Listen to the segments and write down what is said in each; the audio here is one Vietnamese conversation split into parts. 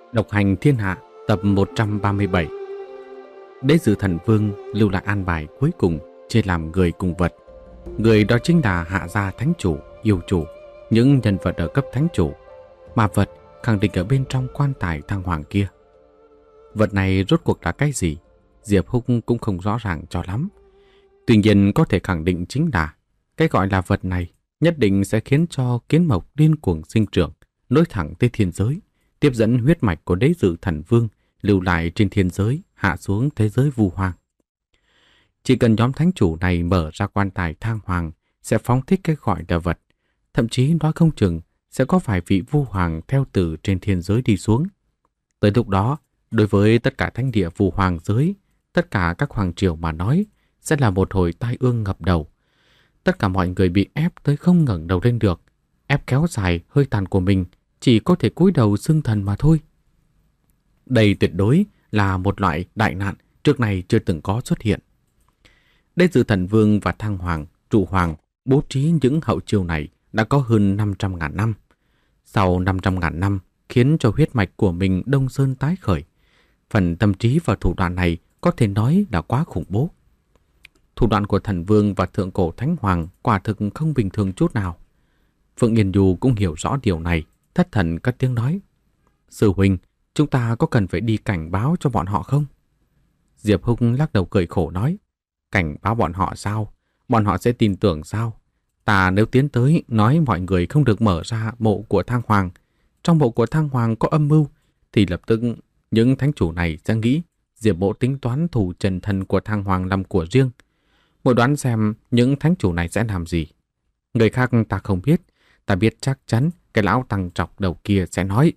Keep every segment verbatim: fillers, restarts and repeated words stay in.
Độc hành thiên hạ tập một trăm ba mươi bảy. Đế Dự Thần Vương lưu lại an bài cuối cùng chia làm người cùng vật. Người đó chính là Hạ Gia Thánh Chủ, Yêu Chủ, những nhân vật ở cấp Thánh Chủ, mà vật khẳng định ở bên trong quan tài thăng hoàng kia. Vật này rốt cuộc là cái gì? Diệp Húc cũng không rõ ràng cho lắm. Tuy nhiên có thể khẳng định chính là cái gọi là vật này nhất định sẽ khiến cho kiến mộc điên cuồng sinh trưởng, nối thẳng tới thiên giới, tiếp dẫn huyết mạch của Đế Dự Thần Vương lưu lại trên thiên giới hạ xuống thế giới vu hoang. Chỉ cần nhóm thánh chủ này mở ra quan tài thang hoàng sẽ phóng thích cái gọi là vật, thậm chí nói không chừng sẽ có vài vị vu hoàng theo từ trên thiên giới đi xuống. Tới lúc đó, đối với tất cả thánh địa vu hoàng giới, tất cả các hoàng triều mà nói sẽ là một hồi tai ương ngập đầu. Tất cả mọi người bị ép tới không ngẩng đầu lên được, ép kéo dài hơi tàn của mình, chỉ có thể cúi đầu xưng thần mà thôi. Đây tuyệt đối là một loại đại nạn trước này chưa từng có xuất hiện. Đế Dự Thần Vương và Thăng Hoàng, Trụ Hoàng bố trí những hậu chiêu này đã có hơn năm trăm ngàn năm. Sau năm trăm ngàn năm khiến cho huyết mạch của mình Đông Sơn tái khởi. Phần tâm trí và thủ đoạn này có thể nói là quá khủng bố. Thủ đoạn của Thần Vương và Thượng Cổ Thánh Hoàng quả thực không bình thường chút nào. Phượng Yên Du cũng hiểu rõ điều này, thất thần cất tiếng nói: Sư huynh, chúng ta có cần phải đi cảnh báo cho bọn họ không? Diệp Húc lắc đầu cười khổ nói: Cảnh báo bọn họ sao? Bọn họ sẽ tin tưởng sao? Ta nếu tiến tới nói mọi người không được mở ra mộ của Thang Hoàng, trong mộ của Thang Hoàng có âm mưu, thì lập tức những thánh chủ này sẽ nghĩ Diệp Mộ tính toán thủ trần thân của Thang Hoàng làm của riêng. Mỗi đoán xem những thánh chủ này sẽ làm gì. Người khác ta không biết, ta biết chắc chắn cái lão tăng trọc đầu kia sẽ nói.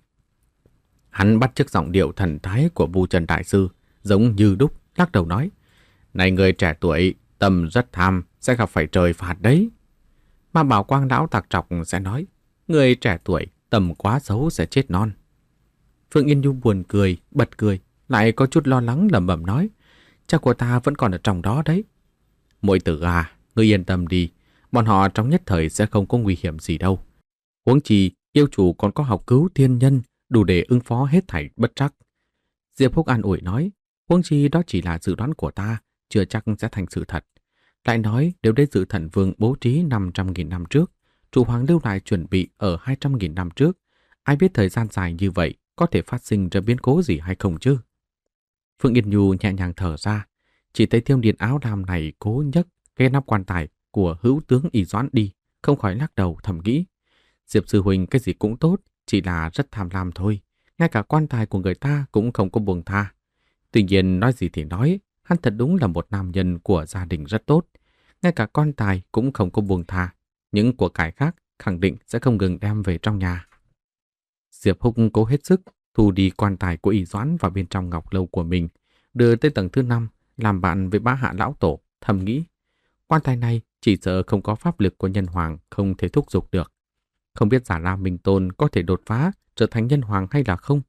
Hắn bắt chước giọng điệu thần thái của Vu Trần Đại Sư, giống như đúc, lắc đầu nói: Này người trẻ tuổi, tâm rất tham, sẽ gặp phải trời phạt đấy. Mà Bảo Quang lão tặc trọc sẽ nói: Người trẻ tuổi, tâm quá xấu sẽ chết non. Phương Yên Du buồn cười, bật cười, lại có chút lo lắng lẩm bẩm nói: Cha của ta vẫn còn ở trong đó đấy. Muội tử à, ngươi yên tâm đi, bọn họ trong nhất thời sẽ không có nguy hiểm gì đâu. Huống chi, yêu chủ còn có học cứu thiên nhân, đủ để ứng phó hết thảy bất trắc. Diệp Húc an ủi nói: Huống chi đó chỉ là dự đoán của ta, chưa chắc sẽ thành sự thật. Lại nói nếu Đế Dự Thần Vương bố trí năm trăm nghìn năm trước, Trụ Hoàng lưu lại chuẩn bị ở hai trăm nghìn năm trước, ai biết thời gian dài như vậy có thể phát sinh ra biến cố gì hay không chứ? Phương Yên Nhu nhẹ nhàng thở ra, chỉ thấy Thiêu Niên áo lam này cố nhấc cái nắp quan tài của hữu tướng Y Doãn đi, không khỏi lắc đầu thầm nghĩ: Diệp sư huynh cái gì cũng tốt, chỉ là rất tham lam thôi. Ngay cả quan tài của người ta cũng không có buông tha. Tuy nhiên nói gì thì nói, hắn thật đúng là một nam nhân của gia đình rất tốt. Ngay cả quan tài cũng không có buông tha. Những của cải khác khẳng định sẽ không ngừng đem về trong nhà. Diệp Húc cố hết sức thu đi quan tài của Y Doãn vào bên trong ngọc lâu của mình, đưa tới tầng thứ năm làm bạn với Bá Hạ lão tổ, thầm nghĩ: Quan tài này chỉ sợ không có pháp lực của nhân hoàng không thể thúc giục được. Không biết Giả La Minh Tôn có thể đột phá trở thành nhân hoàng hay là không?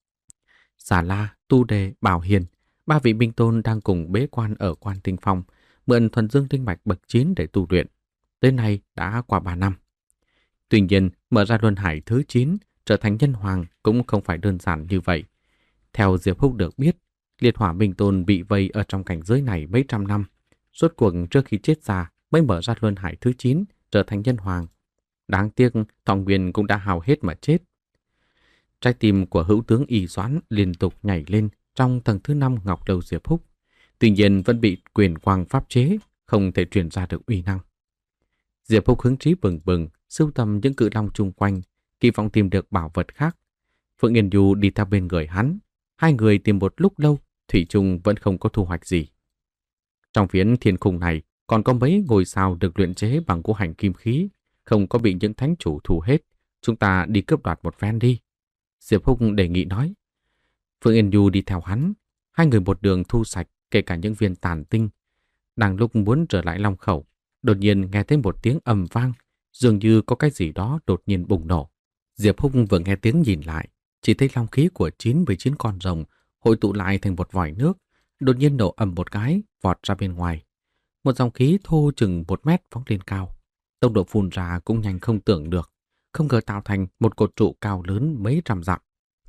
Giả La, Tu Đề, Bảo Hiền, ba vị Minh Tôn đang cùng bế quan ở Quan Tinh Phong, mượn thuần dương linh mạch bậc chín để tu luyện. Tới nay đã qua ba năm. Tuy nhiên, mở ra luân hải thứ chín trở thành nhân hoàng cũng không phải đơn giản như vậy. Theo Diệp Húc được biết, Liệt Hỏa Minh Tôn bị vây ở trong cảnh giới này mấy trăm năm. Rốt cuộc trước khi chết ra mới mở ra luân hải thứ chín trở thành nhân hoàng. Đáng tiếc thọ nguyên cũng đã hao hết mà chết. Trái tim của hữu tướng Y Doãn liên tục nhảy lên trong tầng thứ năm ngọc lâu Diệp Húc. Tuy nhiên vẫn bị quyền quang pháp chế, không thể truyền ra được uy năng. Diệp Húc hứng trí bừng bừng, sưu tầm những cự long chung quanh, kỳ vọng tìm được bảo vật khác. Phượng Yên Du đi theo bên người hắn. Hai người tìm một lúc lâu, thủy chung vẫn không có thu hoạch gì. Trong phiến thiên khung này còn có mấy ngôi sao được luyện chế bằng ngũ hành kim khí, không có bị những thánh chủ thu hết. Chúng ta đi cướp đoạt một phen đi. Diệp Húc đề nghị nói. Phương Yên Du đi theo hắn. Hai người một đường thu sạch kể cả những viên tàn tinh. Đang lúc muốn trở lại Long Khẩu, đột nhiên nghe thấy một tiếng ầm vang, dường như có cái gì đó đột nhiên bùng nổ. Diệp Húc vừa nghe tiếng nhìn lại, chỉ thấy long khí của chín mươi chín con rồng hội tụ lại thành một vòi nước, đột nhiên nổ ầm một cái, vọt ra bên ngoài. Một dòng khí thô chừng một mét phóng lên cao. Tốc độ phun ra cũng nhanh không tưởng được, không ngờ tạo thành một cột trụ cao lớn mấy trăm dặm.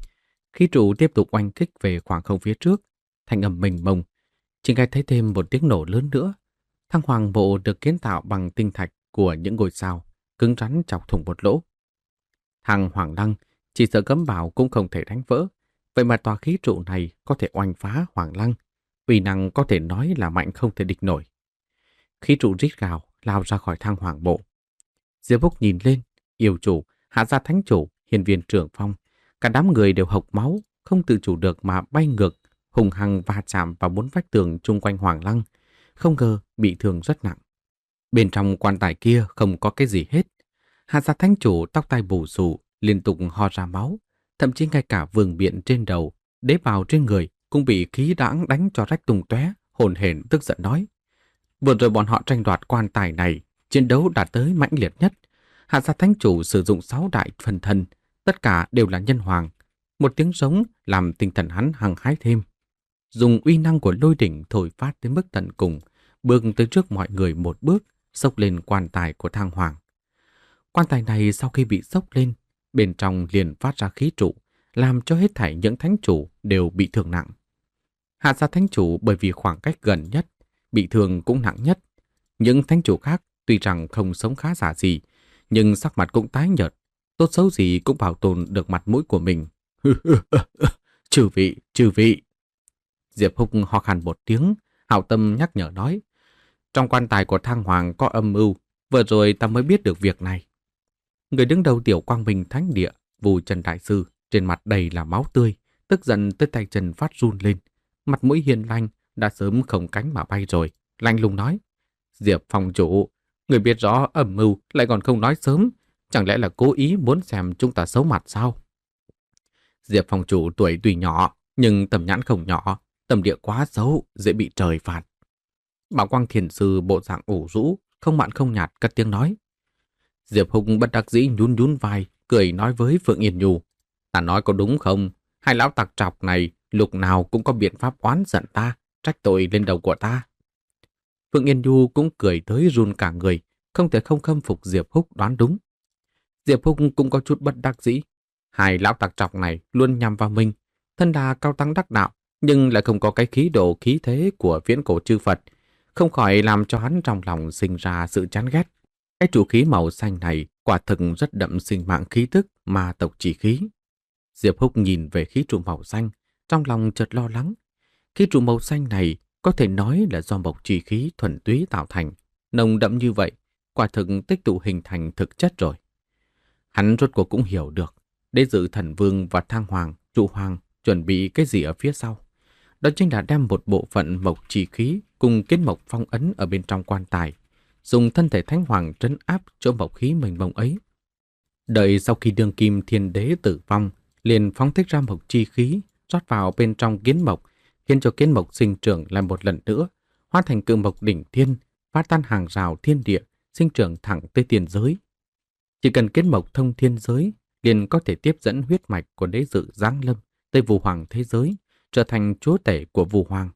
Khí trụ tiếp tục oanh kích về khoảng không phía trước, thanh âm mênh mông. Chỉ nghe thấy thêm một tiếng nổ lớn nữa. Thang hoàng mộ được kiến tạo bằng tinh thạch của những ngôi sao, cứng rắn chọc thủng một lỗ. Thang hoàng lăng chỉ sợ cấm bảo cũng không thể đánh vỡ, vậy mà tòa khí trụ này có thể oanh phá hoàng lăng, uy năng có thể nói là mạnh không thể địch nổi. Khí trụ rít gào lao ra khỏi thang hoàng mộ. Diệp Húc nhìn lên, yêu chủ, hạ gia thánh chủ, hiền viên trưởng phong, cả đám người đều hộc máu, không tự chủ được mà bay ngược, hùng hăng va chạm vào bốn vách tường chung quanh hoàng lăng, không ngờ bị thương rất nặng. Bên trong quan tài kia không có cái gì hết. Hạ gia thánh chủ tóc tai bù xù, liên tục ho ra máu, thậm chí ngay cả vương miện trên đầu, đế bào trên người cũng bị khí đãng đánh cho rách tung tóe, hồn hển tức giận nói: vừa rồi bọn họ tranh đoạt quan tài này, chiến đấu đã tới mãnh liệt nhất. Hạ gia thánh chủ sử dụng sáu đại phần thân, tất cả đều là nhân hoàng. Một tiếng giống làm tinh thần hắn hăng hái thêm. Dùng uy năng của lôi đỉnh thổi phát đến mức tận cùng, bước tới trước mọi người một bước, xốc lên quan tài của thang hoàng. Quan tài này sau khi bị xốc lên, bên trong liền phát ra khí trụ, làm cho hết thảy những thánh chủ đều bị thương nặng. Hạ gia thánh chủ bởi vì khoảng cách gần nhất, bị thương cũng nặng nhất. Những thánh chủ khác tuy rằng không sống khá giả gì, nhưng sắc mặt cũng tái nhợt, tốt xấu gì cũng bảo tồn được mặt mũi của mình. Chư vị, chư vị. Diệp Húc ho khan một tiếng, hảo tâm nhắc nhở nói: trong quan tài của thang hoàng có âm mưu, vừa rồi ta mới biết được việc này. Người đứng đầu tiểu quang minh thánh địa, Vù Trần Đại Sư, trên mặt đầy là máu tươi, tức giận tới tay chân phát run lên, mặt mũi hiền lành đã sớm không cánh mà bay rồi, lạnh lùng nói: Diệp phòng chủ, người biết rõ âm mưu lại còn không nói sớm, chẳng lẽ là cố ý muốn xem chúng ta xấu mặt sao? Diệp phòng chủ tuổi tuy nhỏ, nhưng tầm nhãn không nhỏ, tâm địa quá xấu, dễ bị trời phạt. Bảo Quang Thiền Sư bộ dạng ủ rũ, không mặn không nhạt cất tiếng nói. Diệp Hùng bất đắc dĩ nhún nhún vai, cười nói với Phượng Yên Nhu: ta nói có đúng không? Hai lão tặc trọc này lúc nào cũng có biện pháp oán giận ta, trách tội lên đầu của ta. Phượng Yên Nhu cũng cười tới run cả người, không thể không khâm phục Diệp Húc đoán đúng. Diệp Húc cũng có chút bất đắc dĩ. Hai lão tặc trọc này luôn nhằm vào mình, thân là cao tăng đắc đạo, nhưng lại không có cái khí độ khí thế của viễn cổ chư Phật, không khỏi làm cho hắn trong lòng sinh ra sự chán ghét. Cái chủ khí màu xanh này quả thực rất đậm sinh mạng khí tức ma tộc chỉ khí. Diệp Húc nhìn về khí trụ màu xanh, trong lòng chợt lo lắng. Khí trụ màu xanh này có thể nói là do mộc chỉ khí thuần túy tạo thành, nồng đậm như vậy, quả thực tích tụ hình thành thực chất rồi. Hắn rốt cuộc cũng hiểu được, đế dự thần vương và thang hoàng, trụ hoàng chuẩn bị cái gì ở phía sau. Đó chính là đem một bộ phận mộc chỉ khí cùng kiến mộc phong ấn ở bên trong quan tài, dùng thân thể thánh hoàng trấn áp chỗ mộc khí mênh mông ấy. Đợi sau khi đương kim thiên đế tử vong, liền phóng thích ra mộc chi khí, rót vào bên trong kiến mộc, khiến cho kiến mộc sinh trưởng lại một lần nữa, hóa thành cự mộc đỉnh thiên, phá tan hàng rào thiên địa, sinh trưởng thẳng tới tiền giới. Chỉ cần kiến mộc thông thiên giới, liền có thể tiếp dẫn huyết mạch của đế dự giáng lâm tới Vũ Hoàng thế giới, trở thành chúa tể của Vũ Hoàng.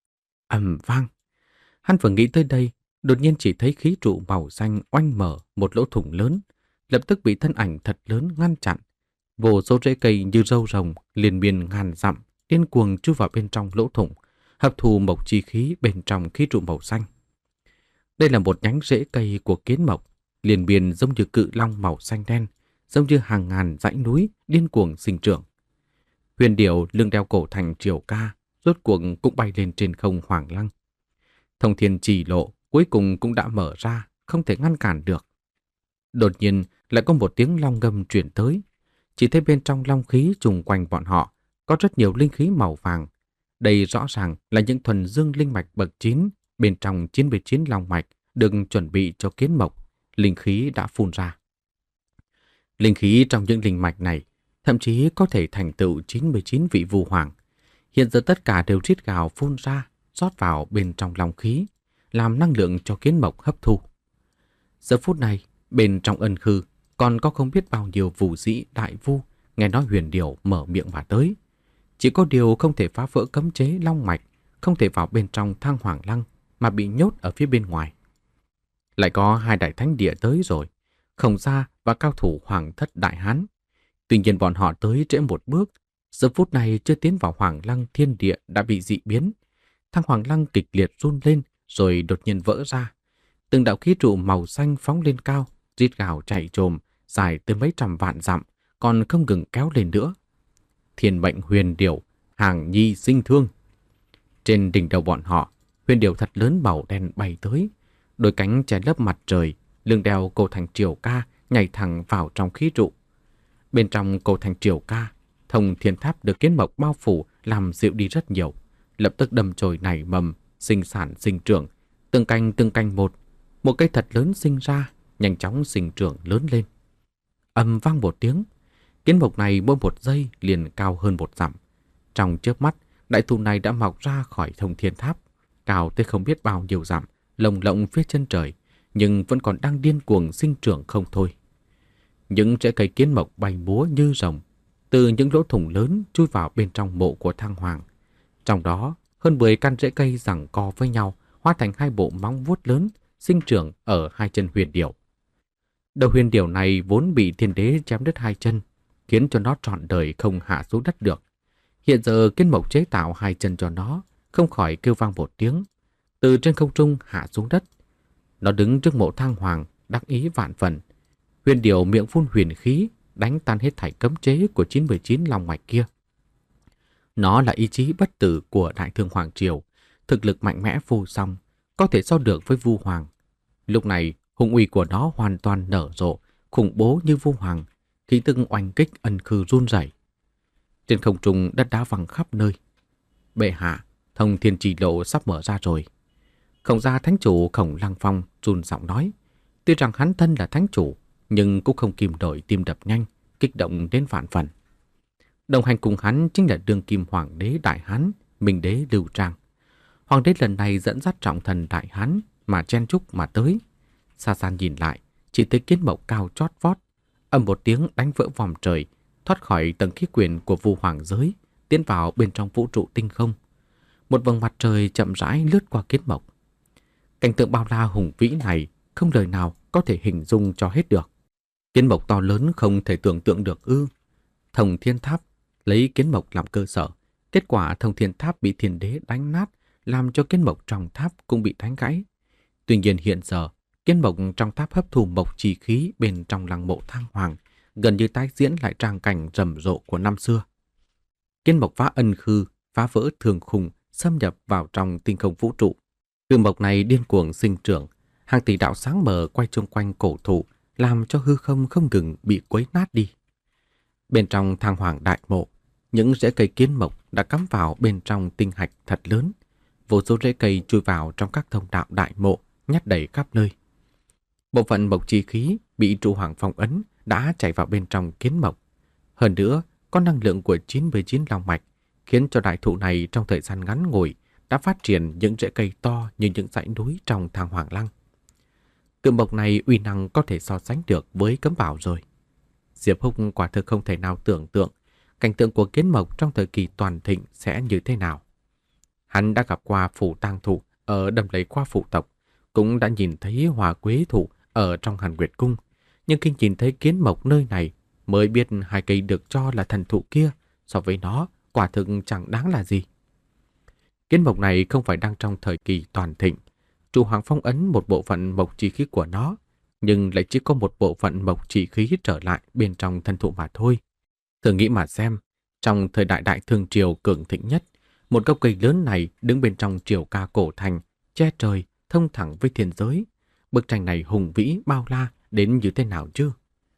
Ầm vang, hắn vừa nghĩ tới đây, đột nhiên chỉ thấy khí trụ màu xanh oanh mở một lỗ thủng lớn, lập tức bị thân ảnh thật lớn ngăn chặn. Vô số rễ cây như râu rồng liên miên ngàn dặm, điên cuồng chui vào bên trong lỗ thủng, hấp thu mộc chi khí bên trong khí trụ màu xanh. Đây là một nhánh rễ cây của kiến mộc, liền miên giống như cự long màu xanh đen, giống như hàng ngàn dãy núi điên cuồng sinh trưởng. Huyền điểu lưng đeo cổ thành triều ca, rốt cuộc cũng bay lên trên không hoàng lăng. Thông thiên chỉ lộ cuối cùng cũng đã mở ra, không thể ngăn cản được. Đột nhiên lại có một tiếng long ngâm truyền tới. Chỉ thấy bên trong long khí trùng quanh bọn họ có rất nhiều linh khí màu vàng. Đây rõ ràng là những thuần dương linh mạch bậc chín, bên trong chín mươi chín long mạch đừng chuẩn bị cho kiến mộc, linh khí đã phun ra. Linh khí trong những linh mạch này thậm chí có thể thành tựu chín mươi chín vị Vũ Hoàng. Hiện giờ tất cả đều rít gào phun ra, rót vào bên trong long khí, làm năng lượng cho kiến mộc hấp thu. Giờ phút này, bên trong ân khư còn có không biết bao nhiêu vũ sĩ đại vu nghe nói huyền điểu mở miệng mà tới. Chỉ có điều không thể phá vỡ cấm chế long mạch, không thể vào bên trong thang hoàng lăng mà bị nhốt ở phía bên ngoài. Lại có hai đại thánh địa tới rồi, Khổng Gia và cao thủ Hoàng thất Đại Hán. Tuy nhiên bọn họ tới trễ một bước, Giờ phút này chưa tiến vào Hoàng Lăng, thiên địa đã bị dị biến. Thang Hoàng Lăng kịch liệt run lên rồi đột nhiên vỡ ra. Từng đạo khí trụ màu xanh phóng lên cao, rít gào chạy trồm, dài tới mấy trăm vạn dặm, còn không ngừng kéo lên nữa. Thiên mệnh huyền điểu, hàng nhi sinh thương. Trên đỉnh đầu bọn họ, huyền điểu thật lớn màu đen bay tới, đôi cánh che lấp mặt trời, lưng đeo cổ thành triều ca nhảy thẳng vào trong khí trụ. Bên trong cổ thành triều ca, Thông Thiên Tháp được kiến mộc bao phủ làm dịu đi rất nhiều, lập tức đâm chồi nảy mầm, sinh sản sinh trưởng, từng cành từng cành một, một cây thật lớn sinh ra, nhanh chóng sinh trưởng lớn lên. Ầm vang một tiếng, kiến mộc này mỗi một giây liền cao hơn một dặm. Trong chớp mắt, đại thụ này đã mọc ra khỏi Thông Thiên Tháp, cao tới không biết bao nhiêu dặm, lồng lộng phía chân trời, nhưng vẫn còn đang điên cuồng sinh trưởng không thôi. Những rễ cây kiến mộc bay múa như rồng, từ những lỗ thủng lớn chui vào bên trong mộ của Thang Hoàng. Trong đó, hơn mười căn rễ cây giằng co với nhau, hóa thành hai bộ móng vuốt lớn, sinh trưởng ở hai chân huyền điểu. Đầu huyền điểu này vốn bị thiên đế chém đứt hai chân, khiến cho nó trọn đời không hạ xuống đất được. Hiện giờ kiến mộc chế tạo hai chân cho nó, không khỏi kêu vang một tiếng, từ trên không trung hạ xuống đất. Nó đứng trước mộ Thang Hoàng, đắc ý vạn phần. Huyền điểu miệng phun huyền khí, đánh tan hết thảy cấm chế của chín mươi chín long mạch kia. Nó là ý chí bất tử của Đại Thương Hoàng Triều, thực lực mạnh mẽ vô song, có thể so được với Vu Hoàng. Lúc này, hung uy của nó hoàn toàn nở rộ, khủng bố như Vu Hoàng, khí tức oanh kích ân khư run rẩy. Trên không trung đất đá văng khắp nơi. Bệ hạ, Thông Thiên Chỉ Lộ sắp mở ra rồi. Khổng gia thánh chủ Khổng Lăng Phong run giọng nói, tuy rằng hắn thân là thánh chủ, nhưng cũng không kìm nổi tim đập nhanh, kích động đến vạn phần. Đồng hành cùng hắn chính là đương kim hoàng đế Đại Hán, Minh đế Lưu Trang. Hoàng đế lần này dẫn dắt trọng thần Đại Hán mà chen chúc mà tới. Xa xa nhìn lại, chỉ thấy kiến mộc cao chót vót, ầm một tiếng đánh vỡ vòm trời, thoát khỏi tầng khí quyển của Vu Hoàng giới, tiến vào bên trong vũ trụ tinh không. Một vầng mặt trời chậm rãi lướt qua kiến mộc. Cảnh tượng bao la hùng vĩ này không lời nào có thể hình dung cho hết được. Kiến mộc to lớn không thể tưởng tượng được ư? Thông Thiên Tháp lấy kiến mộc làm cơ sở, kết quả Thông Thiên Tháp bị thiên đế đánh nát, làm cho kiến mộc trong tháp cũng bị đánh gãy. Tuy nhiên hiện giờ, kiến mộc trong tháp hấp thụ mộc chi khí bên trong lăng mộ Thang Hoàng, gần như tái diễn lại tràng cảnh rầm rộ của năm xưa. Kiến mộc phá ân khư, phá vỡ thường khung, xâm nhập vào trong tinh không vũ trụ. Hư mộc này điên cuồng sinh trưởng, hàng tỷ đạo sáng mờ quay chung quanh cổ thụ, làm cho hư không không ngừng bị quấy nát đi. Bên trong Thang Hoàng đại mộ, những rễ cây kiến mộc đã cắm vào bên trong tinh hạch thật lớn. Vô số rễ cây chui vào trong các thông đạo đại mộ, nhét đầy khắp nơi. Bộ phận mộc chi khí bị trụ hoàng phong ấn đã chảy vào bên trong kiến mộc. Hơn nữa, có năng lượng của chín mươi chín long mạch, khiến cho đại thụ này trong thời gian ngắn ngủi đã phát triển những rễ cây to như những dãy núi trong Thang Hoàng Lăng. Tượng mộc này uy năng có thể so sánh được với cấm bảo rồi. Diệp Húc quả thực không thể nào tưởng tượng cảnh tượng của kiến mộc trong thời kỳ toàn thịnh sẽ như thế nào. Hắn đã gặp qua phủ tang thụ ở Đầm Lầy Qua phủ tộc, cũng đã nhìn thấy hoa quế thụ ở trong Hàn Nguyệt Cung, nhưng khi nhìn thấy kiến mộc nơi này mới biết hai cây được cho là thần thụ kia so với nó quả thực chẳng đáng là gì. Kiến mộc này không phải đang trong thời kỳ toàn thịnh, trụ hoàng phong ấn một bộ phận mộc chi khí của nó, nhưng lại chỉ có một bộ phận mộc chi khí trở lại bên trong thân thụ mà thôi. Thử nghĩ mà xem, trong thời đại Đại Thương Triều cường thịnh nhất, một gốc cây lớn này đứng bên trong triều ca cổ thành, che trời, thông thẳng với thiên giới. Bức tranh này hùng vĩ bao la đến như thế nào chứ?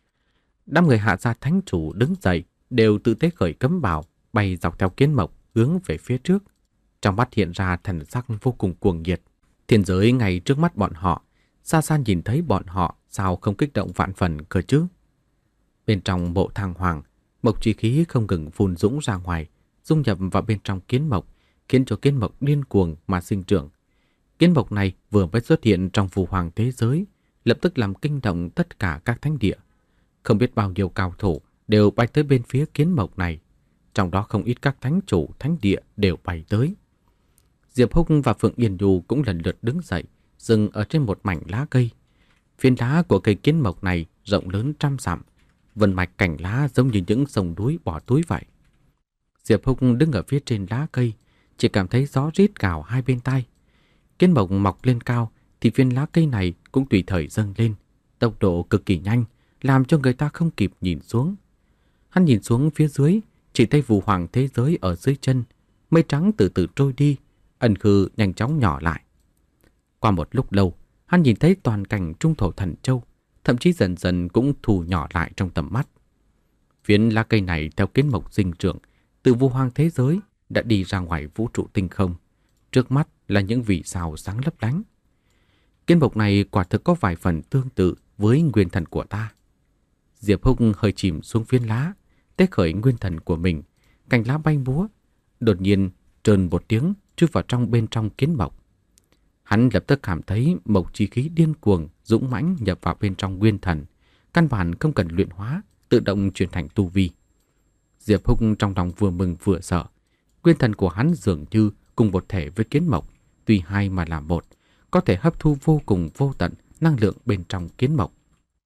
Đám người Hạ gia thánh chủ đứng dậy, đều tự tế khởi cấm bảo, bay dọc theo kiến mộc hướng về phía trước. Trong mắt hiện ra thần sắc vô cùng cuồng nhiệt. Thiên giới ngay trước mắt bọn họ, xa xa nhìn thấy bọn họ sao không kích động vạn phần cơ chứ? Bên trong mộ Thang Hoàng, mộc chi khí không ngừng phun dũng ra ngoài, dung nhập vào bên trong kiến mộc, khiến cho kiến mộc điên cuồng mà sinh trưởng. Kiến mộc này vừa mới xuất hiện trong phù hoàng thế giới, lập tức làm kinh động tất cả các thánh địa. Không biết bao nhiêu cao thủ đều bay tới bên phía kiến mộc này, trong đó không ít các thánh chủ, thánh địa đều bay tới. Diệp Húc và Phượng Yên Nhu cũng lần lượt đứng dậy, dừng ở trên một mảnh lá cây. Phiến lá của cây kiến mộc này rộng lớn trăm dặm, vân mạch cành lá giống như những sông núi bỏ túi vậy. Diệp Húc đứng ở phía trên lá cây, chỉ cảm thấy gió rít gào hai bên tai. Kiến mộc mọc lên cao thì viên lá cây này cũng tùy thời dâng lên, tốc độ cực kỳ nhanh, làm cho người ta không kịp nhìn xuống. Hắn nhìn xuống phía dưới, chỉ thấy vũ hoàng thế giới ở dưới chân, mây trắng từ từ trôi đi, ẩn khư nhanh chóng nhỏ lại. Qua một lúc lâu, hắn nhìn thấy toàn cảnh trung thổ thần châu, thậm chí dần dần cũng thu nhỏ lại trong tầm mắt. Phiến lá cây này theo kiến mộc sinh trưởng, từ vũ hoàng thế giới đã đi ra ngoài vũ trụ tinh không. Trước mắt là những vì sao sáng lấp lánh. Kiến mộc này quả thực có vài phần tương tự với nguyên thần của ta. Diệp Húc hơi chìm xuống phiến lá, tế khởi nguyên thần của mình, cành lá bay múa, đột nhiên trơn một tiếng chui vào trong bên trong kiến mộc. Hắn lập tức cảm thấy mộc chi khí điên cuồng, dũng mãnh nhập vào bên trong nguyên thần, căn bản không cần luyện hóa, tự động chuyển thành tu vi. Diệp Húc trong lòng vừa mừng vừa sợ. Nguyên thần của hắn dường như cùng một thể với kiến mộc, tuy hai mà là một, có thể hấp thu vô cùng vô tận năng lượng bên trong kiến mộc.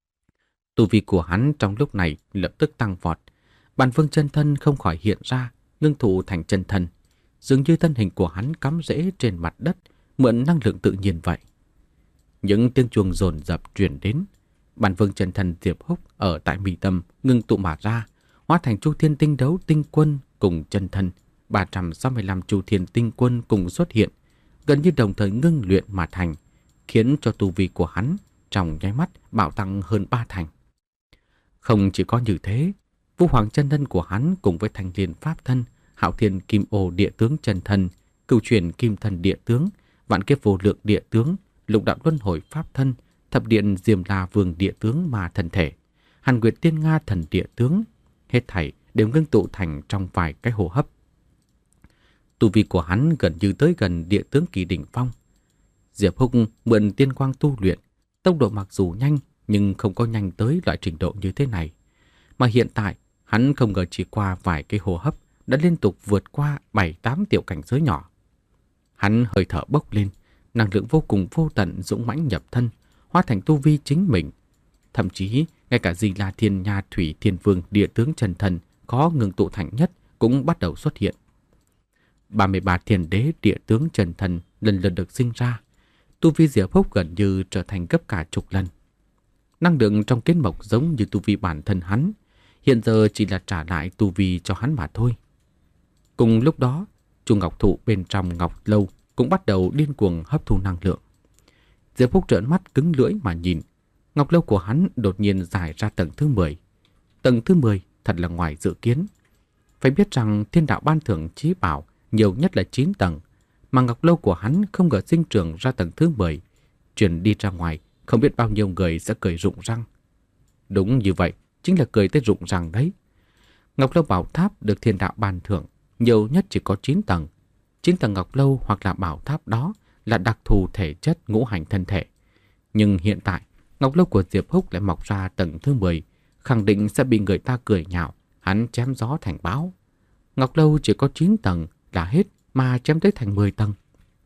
Tu vi của hắn trong lúc này lập tức tăng vọt, bản vương chân thân không khỏi hiện ra, ngưng tụ thành chân thân, dường như thân hình của hắn cắm rễ trên mặt đất, mượn năng lượng tự nhiên vậy. Những tiếng chuông dồn dập truyền đến, bản vương chân thân Diệp Húc ở tại mi tâm ngưng tụ mà ra, hóa thành Chu Thiên Tinh Đấu Tinh Quân cùng chân thân, ba trăm sáu mươi lăm Chu Thiên Tinh Quân cùng xuất hiện, gần như đồng thời ngưng luyện mà thành, khiến cho tu vi của hắn trong nháy mắt bạo tăng hơn ba thành. Không chỉ có như thế, Vũ Hoàng chân thân của hắn cùng với Thanh Liên Pháp thân, Hạo Thiên Kim Ô Địa Tướng chân thân, Cửu Chuyển Kim Thần Địa Tướng, Vạn Kiếp Vô Lượng Địa Tướng, Lục Đạo Luân Hồi Pháp thân, Thập Điện Diêm La Vương Địa Tướng mà thân thể, Hàn Nguyệt Tiên Nga Thần Địa Tướng, hết thảy đều ngưng tụ thành trong vài cái hô hấp. Tu vi của hắn gần như tới gần địa tướng kỳ đỉnh phong. Diệp Húc mượn tiên quang tu luyện, tốc độ mặc dù nhanh nhưng không có nhanh tới loại trình độ như thế này. Mà hiện tại, hắn không ngờ chỉ qua vài cái hô hấp đã liên tục vượt qua bảy tám tiểu cảnh giới nhỏ. Hắn hơi thở bốc lên, năng lượng vô cùng vô tận dũng mãnh nhập thân, hóa thành tu vi chính mình. Thậm chí, ngay cả Di La Thiên Nha Thủy Thiên Vương Địa Tướng chân thân có ngưng tụ thành nhất cũng bắt đầu xuất hiện. ba mươi ba Thiên Đế Địa Tướng chân thân lần lần được sinh ra, tu vi Diệp Húc gần như trở thành gấp cả chục lần. Năng lượng trong kiến mộc giống như tu vi bản thân hắn, hiện giờ chỉ là trả lại tu vi cho hắn mà thôi. Cùng lúc đó, Chu Ngọc Thụ bên trong Ngọc Lâu cũng bắt đầu điên cuồng hấp thu năng lượng. Diệp Húc trợn mắt cứng lưỡi mà nhìn, Ngọc Lâu của hắn đột nhiên giải ra tầng thứ mười. Tầng thứ mười thật là ngoài dự kiến. Phải biết rằng Thiên Đạo ban thưởng chí bảo nhiều nhất là chín tầng, mà Ngọc Lâu của hắn không ngờ sinh trưởng ra tầng thứ mười, truyền đi ra ngoài, không biết bao nhiêu người sẽ cười rụng răng. Đúng như vậy, chính là cười tới rụng răng đấy. Ngọc Lâu Bảo Tháp được Thiên Đạo ban thưởng, nhiều nhất chỉ có chín tầng. chín tầng Ngọc Lâu hoặc là Bảo Tháp đó là đặc thù thể chất ngũ hành thân thể. Nhưng hiện tại, Ngọc Lâu của Diệp Húc lại mọc ra tầng thứ mười, khẳng định sẽ bị người ta cười nhạo, hắn chém gió thành bão. Ngọc Lâu chỉ có chín tầng là hết mà chém tới thành mười tầng.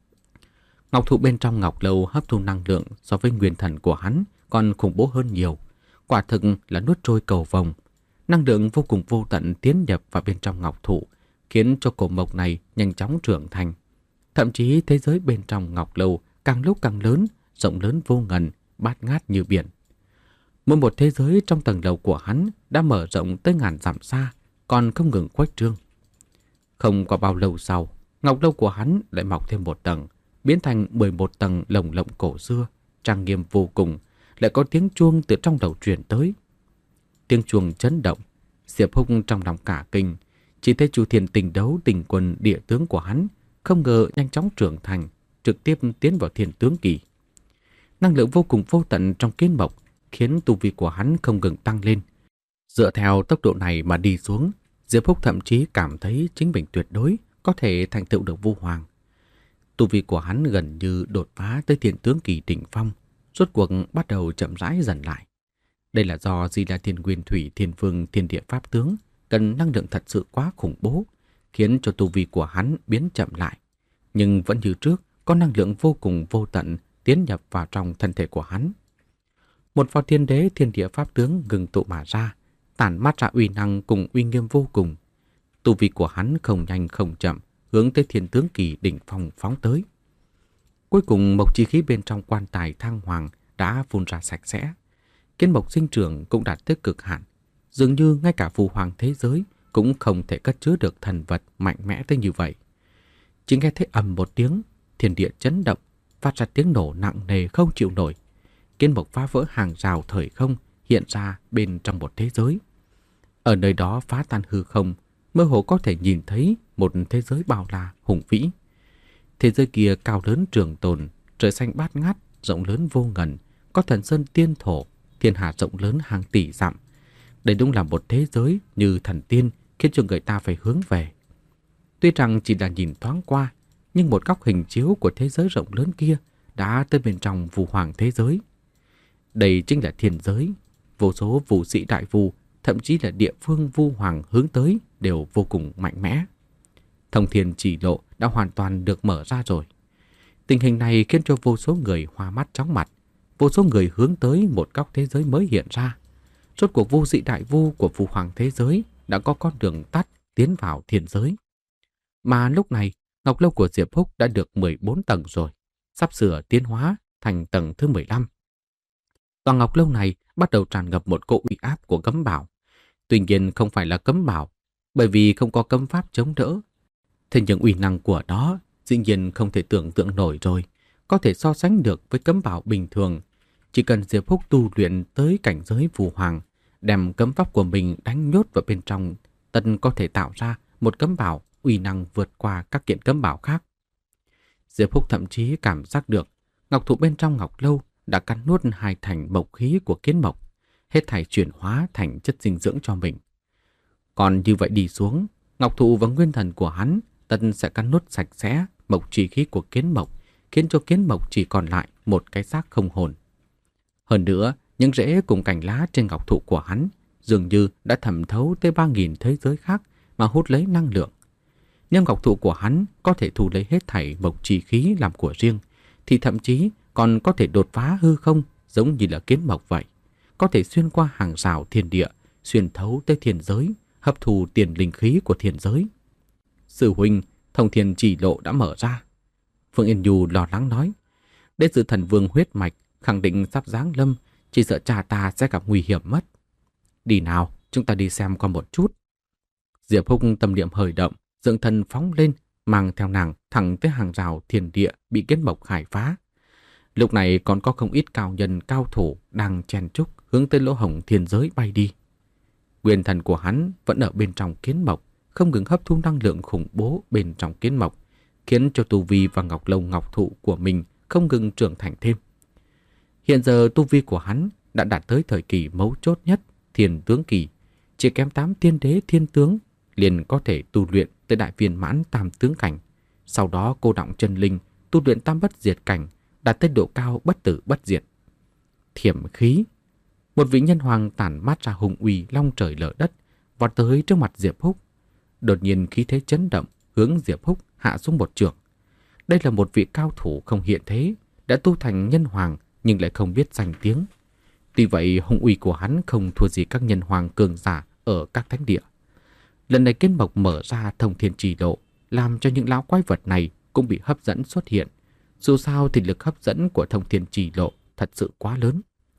Ngọc Thụ bên trong Ngọc Lâu hấp thu năng lượng so với nguyên thần của hắn còn khủng bố hơn nhiều. Quả thực là nuốt trôi cầu vồng. Năng lượng vô cùng vô tận tiến nhập vào bên trong Ngọc Thụ, khiến cho cổ mộc này nhanh chóng trưởng thành. Thậm chí thế giới bên trong Ngọc Lâu càng lúc càng lớn, rộng lớn vô ngần, bát ngát như biển. Mỗi một thế giới trong tầng lầu của hắn đã mở rộng tới ngàn dặm xa, còn không ngừng khuếch trương. Không qua bao lâu sau, Ngọc Lâu của hắn lại mọc thêm một tầng, biến thành mười một tầng lồng lộng cổ xưa, trang nghiêm vô cùng, lại có tiếng chuông từ trong đầu truyền tới. Tiếng chuông chấn động, Diệp Húc trong lòng cả kinh, chỉ thấy Chu Thiên Tinh Đấu Tinh Quân Địa Tướng của hắn không ngờ nhanh chóng trưởng thành, trực tiếp tiến vào Thiên Tướng kỳ. Năng lượng vô cùng vô tận trong kiến mộc khiến tu vi của hắn không ngừng tăng lên. Dựa theo tốc độ này mà đi xuống, Diệp Húc thậm chí cảm thấy chính mình tuyệt đối có thể thành tựu được Vũ Hoàng. Tu vi của hắn gần như đột phá tới Thiên Tướng kỳ đỉnh phong, rốt cuộc bắt đầu chậm rãi dần lại. Đây là do Di La Thiên Nguyên Thủy Thiên Vương Thiên Địa Pháp Tướng cần năng lượng thật sự quá khủng bố, khiến cho tu vi của hắn biến chậm lại. Nhưng vẫn như trước, có năng lượng vô cùng vô tận tiến nhập vào trong thân thể của hắn. Một vò Thiên Đế Thiên Địa Pháp Tướng ngừng tụ mà ra, tản mát ra uy năng cùng uy nghiêm vô cùng. Tu vi của hắn không nhanh không chậm, hướng tới Thiên Tướng Kỳ đỉnh phong phóng tới. Cuối cùng mộc chi khí bên trong quan tài thang hoàng đã phun ra sạch sẽ. Kiến mộc sinh trưởng cũng đạt tới cực hạn. Dường như ngay cả phù hoàng thế giới cũng không thể cất chứa được thần vật mạnh mẽ tới như vậy. Chỉ nghe thấy ầm một tiếng, thiên địa chấn động, phát ra tiếng nổ nặng nề không chịu nổi. Kiến mộc phá vỡ hàng rào thời không, hiện ra bên trong một thế giới. Ở nơi đó phá tan hư không, mơ hồ có thể nhìn thấy một thế giới bao la hùng vĩ. Thế giới kia cao lớn trường tồn, trời xanh bát ngát, rộng lớn vô ngần, có thần sơn tiên thổ, thiên hà rộng lớn hàng tỷ dặm. Đây đúng là một thế giới như thần tiên, khiến cho người ta phải hướng về. Tuy rằng chỉ là nhìn thoáng qua, nhưng một góc hình chiếu của thế giới rộng lớn kia đã tới bên trong phù hoàng thế giới. Đây chính là thiên giới. Vô số vũ sĩ đại vu, thậm chí là địa phương vu hoàng hướng tới đều vô cùng mạnh mẽ. Thông thiên chỉ lộ đã hoàn toàn được mở ra rồi. Tình hình này khiến cho vô số người hoa mắt chóng mặt. Vô số người hướng tới một góc thế giới mới hiện ra. Rốt cuộc vô sĩ đại vu của phù hoàng thế giới đã có con đường tắt tiến vào thiên giới. Mà lúc này, ngọc lâu của Diệp Húc đã được mười bốn tầng rồi, sắp sửa tiến hóa thành tầng thứ mười lăm. Tòa ngọc lâu này bắt đầu tràn ngập một cỗ uy áp của cấm bảo. Tuy nhiên không phải là cấm bảo, bởi vì không có cấm pháp chống đỡ. Thế nhưng uy năng của nó dĩ nhiên không thể tưởng tượng nổi rồi, có thể so sánh được với cấm bảo bình thường. Chỉ cần Diệp Húc tu luyện tới cảnh giới phù hoàng, đem cấm pháp của mình đánh nhốt vào bên trong, tất có thể tạo ra một cấm bảo uy năng vượt qua các kiện cấm bảo khác. Diệp Húc thậm chí cảm giác được ngọc thụ bên trong ngọc lâu đã cắn nuốt hai thành mộc khí của kiến mộc, hết thảy chuyển hóa thành chất dinh dưỡng cho mình. Còn như vậy đi xuống, ngọc thụ và nguyên thần của hắn tất sẽ cắn nuốt sạch sẽ mộc chi khí của kiến mộc, khiến cho kiến mộc chỉ còn lại một cái xác không hồn. Hơn nữa, những rễ cùng cành lá trên ngọc thụ của hắn dường như đã thẩm thấu tới ba nghìn thế giới khác mà hút lấy năng lượng. Nếu ngọc thụ của hắn có thể thu lấy hết thảy mộc chi khí làm của riêng, thì thậm chí còn có thể đột phá hư không giống như là kiến mộc vậy. Có thể xuyên qua hàng rào thiên địa, xuyên thấu tới thiên giới, hấp thu tiền linh khí của thiên giới. Sư huynh, thông thiên chỉ lộ đã mở ra. Phương Yên Nhu lo lắng nói. Đế dự thần vương huyết mạch khẳng định sắp giáng lâm, chỉ sợ cha ta sẽ gặp nguy hiểm mất. Đi nào, chúng ta đi xem qua một chút. Diệp Húc tâm niệm hơi động, dựng thân phóng lên, mang theo nàng thẳng tới hàng rào thiên địa bị kiến mộc khai phá. Lúc này còn có không ít cao nhân cao thủ đang chen chúc hướng tới lỗ hổng thiên giới bay đi. Nguyên thần của hắn vẫn ở bên trong kiến mộc, không ngừng hấp thu năng lượng khủng bố bên trong kiến mộc, khiến cho tu vi và ngọc lâu ngọc thụ của mình không ngừng trưởng thành thêm. Hiện giờ tu vi của hắn đã đạt tới thời kỳ mấu chốt nhất, thiên tướng kỳ, chỉ kém tám tiên đế thiên tướng liền có thể tu luyện tới đại viên mãn tam tướng cảnh. Sau đó cô động chân linh, tu luyện tam bất diệt cảnh, đạt tới độ cao bất tử bất diệt. Thiểm khí, một vị nhân hoàng tản mát ra hùng uy long trời lở đất, vọt tới trước mặt Diệp Húc. Đột nhiên khí thế chấn động, hướng Diệp Húc hạ xuống một chưởng. Đây là một vị cao thủ không hiện thế, đã tu thành nhân hoàng nhưng lại không biết danh tiếng. Tuy vậy hùng uy của hắn không thua gì các nhân hoàng cường giả ở các thánh địa. Lần này kiến mộc mở ra thông thiên trì lộ, làm cho những lão quái vật này cũng bị hấp dẫn xuất hiện. Dù sao thì lực hấp dẫn của thông thiên trì lộ thật sự quá lớn.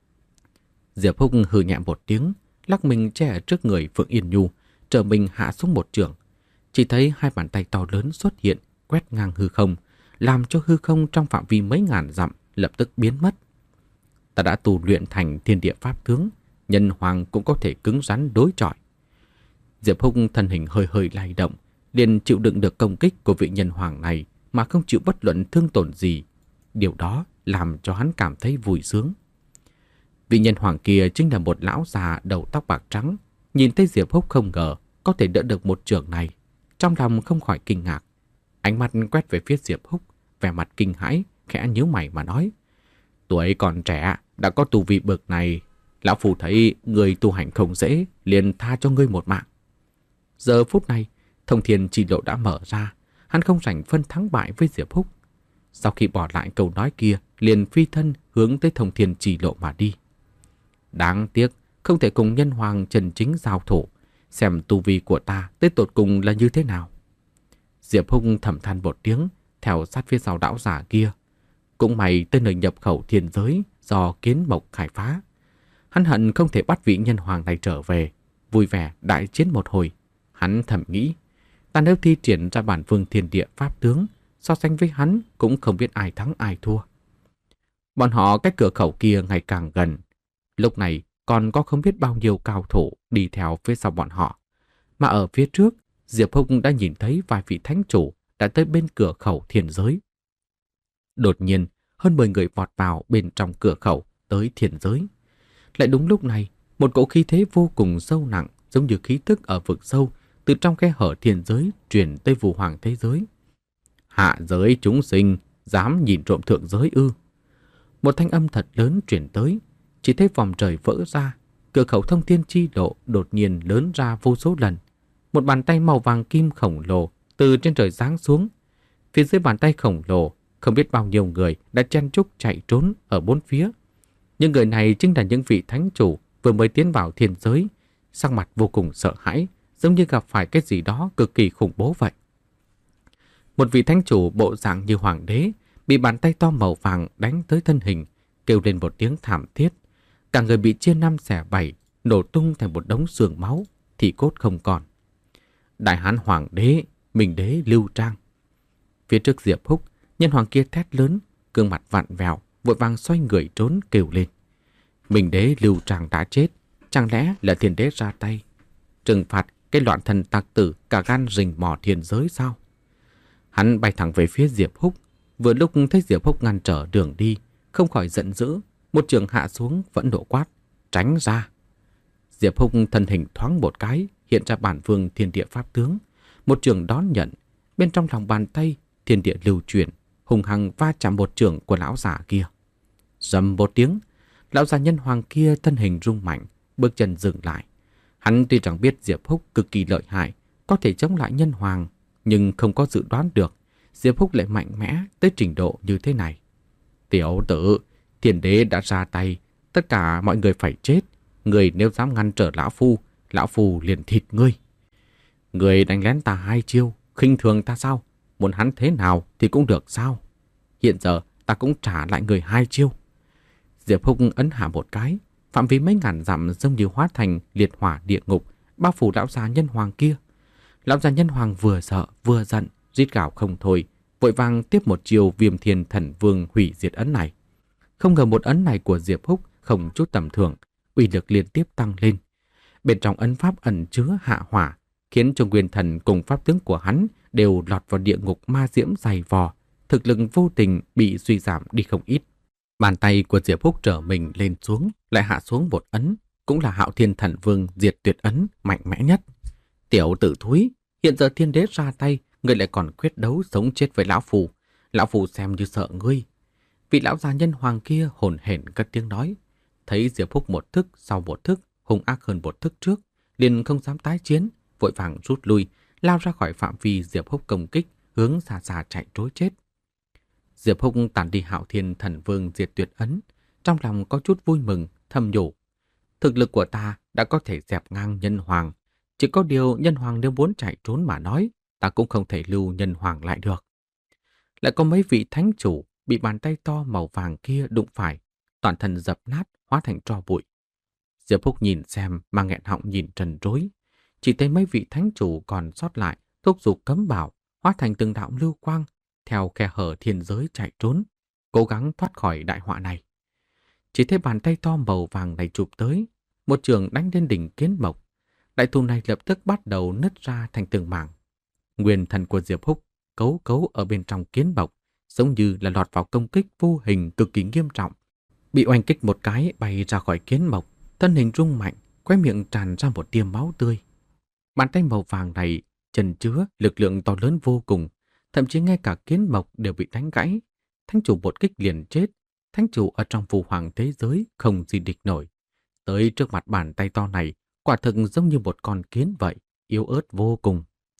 Diệp Húc hừ nhẹ một tiếng, lắc mình che ở trước người Phượng Yên Nhu, trở mình hạ xuống một trường. Chỉ thấy hai bàn tay to lớn xuất hiện, quét ngang hư không, làm cho hư không trong phạm vi mấy ngàn dặm lập tức biến mất. Ta đã tu luyện thành thiên địa pháp tướng, nhân hoàng cũng có thể cứng rắn đối chọi. Diệp Húc thân hình hơi hơi lay động, liền chịu đựng được công kích của vị nhân hoàng này mà không chịu bất luận thương tổn gì. Điều đó làm cho hắn cảm thấy vui sướng. Vị nhân hoàng kia chính là một lão già đầu tóc bạc trắng, nhìn thấy Diệp Húc không ngờ có thể đỡ được một trường này, trong lòng không khỏi kinh ngạc. Ánh mắt quét về phía Diệp Húc, vẻ mặt kinh hãi, khẽ nhíu mày mà nói: Tuổi còn trẻ đã có tu vi bậc này, lão phu thấy người tu hành không dễ, liền tha cho ngươi một mạng. Giờ phút này, thông thiên chỉ lộ đã mở ra, hắn không rảnh phân thắng bại với Diệp Húc. Sau khi bỏ lại câu nói kia, liền phi thân hướng tới thông thiên chỉ lộ mà đi. Đáng tiếc, không thể cùng nhân hoàng chân chính giao thủ, xem tu vi của ta tới tột cùng là như thế nào. Diệp Húc thầm than một tiếng, theo sát phía sau lão giả kia. Cũng may tới nơi nhập khẩu thiên giới do kiến mộc khai phá. Hắn hận không thể bắt vị nhân hoàng này trở về, vui vẻ đại chiến một hồi. Hắn thầm nghĩ, ta nếu thi triển ra bản vương thiên địa pháp tướng, so sánh với hắn cũng không biết ai thắng ai thua. Bọn họ cách cửa khẩu kia ngày càng gần. Lúc này còn có không biết bao nhiêu cao thủ đi theo phía sau bọn họ. Mà ở phía trước, Diệp Húc đã nhìn thấy vài vị thánh chủ đã tới bên cửa khẩu thiên giới. Đột nhiên, hơn mười người vọt vào bên trong cửa khẩu tới thiên giới. Lại đúng lúc này, một cỗ khí thế vô cùng sâu nặng, giống như khí tức ở vực sâu, từ trong khe hở thiên giới truyền tới vũ hoàng thế giới. Hạ giới chúng sinh, dám nhìn trộm thượng giới ư? Một thanh âm thật lớn truyền tới, chỉ thấy vòng trời vỡ ra, cửa khẩu thông thiên chi lộ đột nhiên lớn ra vô số lần. Một bàn tay màu vàng kim khổng lồ từ trên trời giáng xuống. Phía dưới bàn tay khổng lồ, không biết bao nhiêu người đã chen chúc chạy trốn ở bốn phía. Những người này chính là những vị thánh chủ vừa mới tiến vào thiên giới, sắc mặt vô cùng sợ hãi, giống như gặp phải cái gì đó cực kỳ khủng bố vậy. Một vị thánh chủ bộ dạng như hoàng đế bị bàn tay to màu vàng đánh tới thân hình, kêu lên một tiếng thảm thiết. Cả người bị chia năm xẻ bảy, nổ tung thành một đống xương máu, thì cốt không còn. Đại Hán hoàng đế, Minh đế Lưu Trang. Phía trước Diệp Húc, nhân hoàng kia thét lớn, gương mặt vặn vẹo, vội vàng xoay người trốn kêu lên. Minh đế Lưu Trang đã chết, chẳng lẽ là thiên đế ra tay trừng phạt cái loạn thần tặc tử cả gan rình mò thiên giới sao? Hắn bay thẳng về phía Diệp Húc, vừa lúc thấy Diệp Húc ngăn trở đường đi, không khỏi giận dữ, một trường hạ xuống vẫn nộ quát, tránh ra. Diệp Húc thân hình thoáng một cái, hiện ra bản vương thiên địa pháp tướng, một trường đón nhận, bên trong lòng bàn tay thiên địa lưu chuyển, hùng hăng va chạm một trường của lão giả kia. Rầm một tiếng, lão già nhân hoàng kia thân hình rung mạnh, bước chân dừng lại. Hắn tuy rằng biết Diệp Húc cực kỳ lợi hại, có thể chống lại nhân hoàng, nhưng không có dự đoán được Diệp Húc lại mạnh mẽ tới trình độ như thế này. Tiểu tử, thiên đế đã ra tay, tất cả mọi người phải chết. Người nếu dám ngăn trở lão phu, lão phu liền thịt ngươi. Người đánh lén ta hai chiêu, khinh thường ta sao? Muốn hắn thế nào thì cũng được sao? Hiện giờ ta cũng trả lại người hai chiêu. Diệp Húc ấn hạ một cái, phạm vi mấy ngàn dặm giống như hóa thành liệt hỏa địa ngục, bao phủ lão già nhân hoàng kia. Lão già nhân hoàng vừa sợ vừa giận, rít gào không thôi, vội vàng tiếp một chiêu Viêm Thiên Thần Vương hủy diệt ấn này. Không ngờ một ấn này của Diệp Húc không chút tầm thường, uy lực liên tiếp tăng lên. Bên trong ấn pháp ẩn chứa hạ hỏa, khiến cho nguyên thần cùng pháp tướng của hắn đều lọt vào địa ngục ma diễm dày vò, thực lực vô tình bị suy giảm đi không ít. Bàn tay của Diệp Húc trở mình lên xuống, lại hạ xuống một ấn, cũng là Hạo Thiên Thần Vương diệt tuyệt ấn mạnh mẽ nhất. Tiểu tử thúi, hiện giờ thiên đế ra tay, ngươi lại còn quyết đấu sống chết với lão phù. Lão phù xem như sợ ngươi. Vị lão già nhân hoàng kia hồn hển cất tiếng nói. Thấy Diệp Húc một thức sau một thức, hung ác hơn một thức trước, liền không dám tái chiến, vội vàng rút lui, lao ra khỏi phạm vi Diệp Húc công kích, hướng xa xa chạy trối chết. Diệp Húc tản đi Hạo Thiên Thần Vương diệt tuyệt ấn, trong lòng có chút vui mừng, thầm nhủ. Thực lực của ta đã có thể dẹp ngang nhân hoàng, chỉ có điều nhân hoàng nếu muốn chạy trốn mà nói, ta cũng không thể lưu nhân hoàng lại được. Lại có mấy vị thánh chủ bị bàn tay to màu vàng kia đụng phải, toàn thân dập nát, hóa thành tro bụi. Diệp Húc nhìn xem mà nghẹn họng nhìn trần trối, chỉ thấy mấy vị thánh chủ còn sót lại thúc giục cấm bảo, hóa thành từng đạo lưu quang, theo khe hở thiên giới chạy trốn, cố gắng thoát khỏi đại họa này. Chỉ thấy bàn tay to màu vàng này chụp tới, một trường đánh lên đỉnh kiến mộc. Đại thụ này lập tức bắt đầu nứt ra thành từng mảng. Nguyên thần của Diệp Húc cấu cấu ở bên trong kiến mộc, giống như là lọt vào công kích vô hình cực kỳ nghiêm trọng. Bị oanh kích một cái bay ra khỏi kiến mộc, thân hình rung mạnh, khóe miệng tràn ra một tia máu tươi. Bàn tay màu vàng này chần chứa lực lượng to lớn vô cùng, thậm chí ngay cả kiến mộc đều bị đánh gãy. Thánh chủ một kích liền chết, thánh chủ ở trong phù hoàng thế giới không gì địch nổi. Tới trước mặt bàn tay to này, quả thực giống như một con kiến vậy, yếu ớt vô cùng.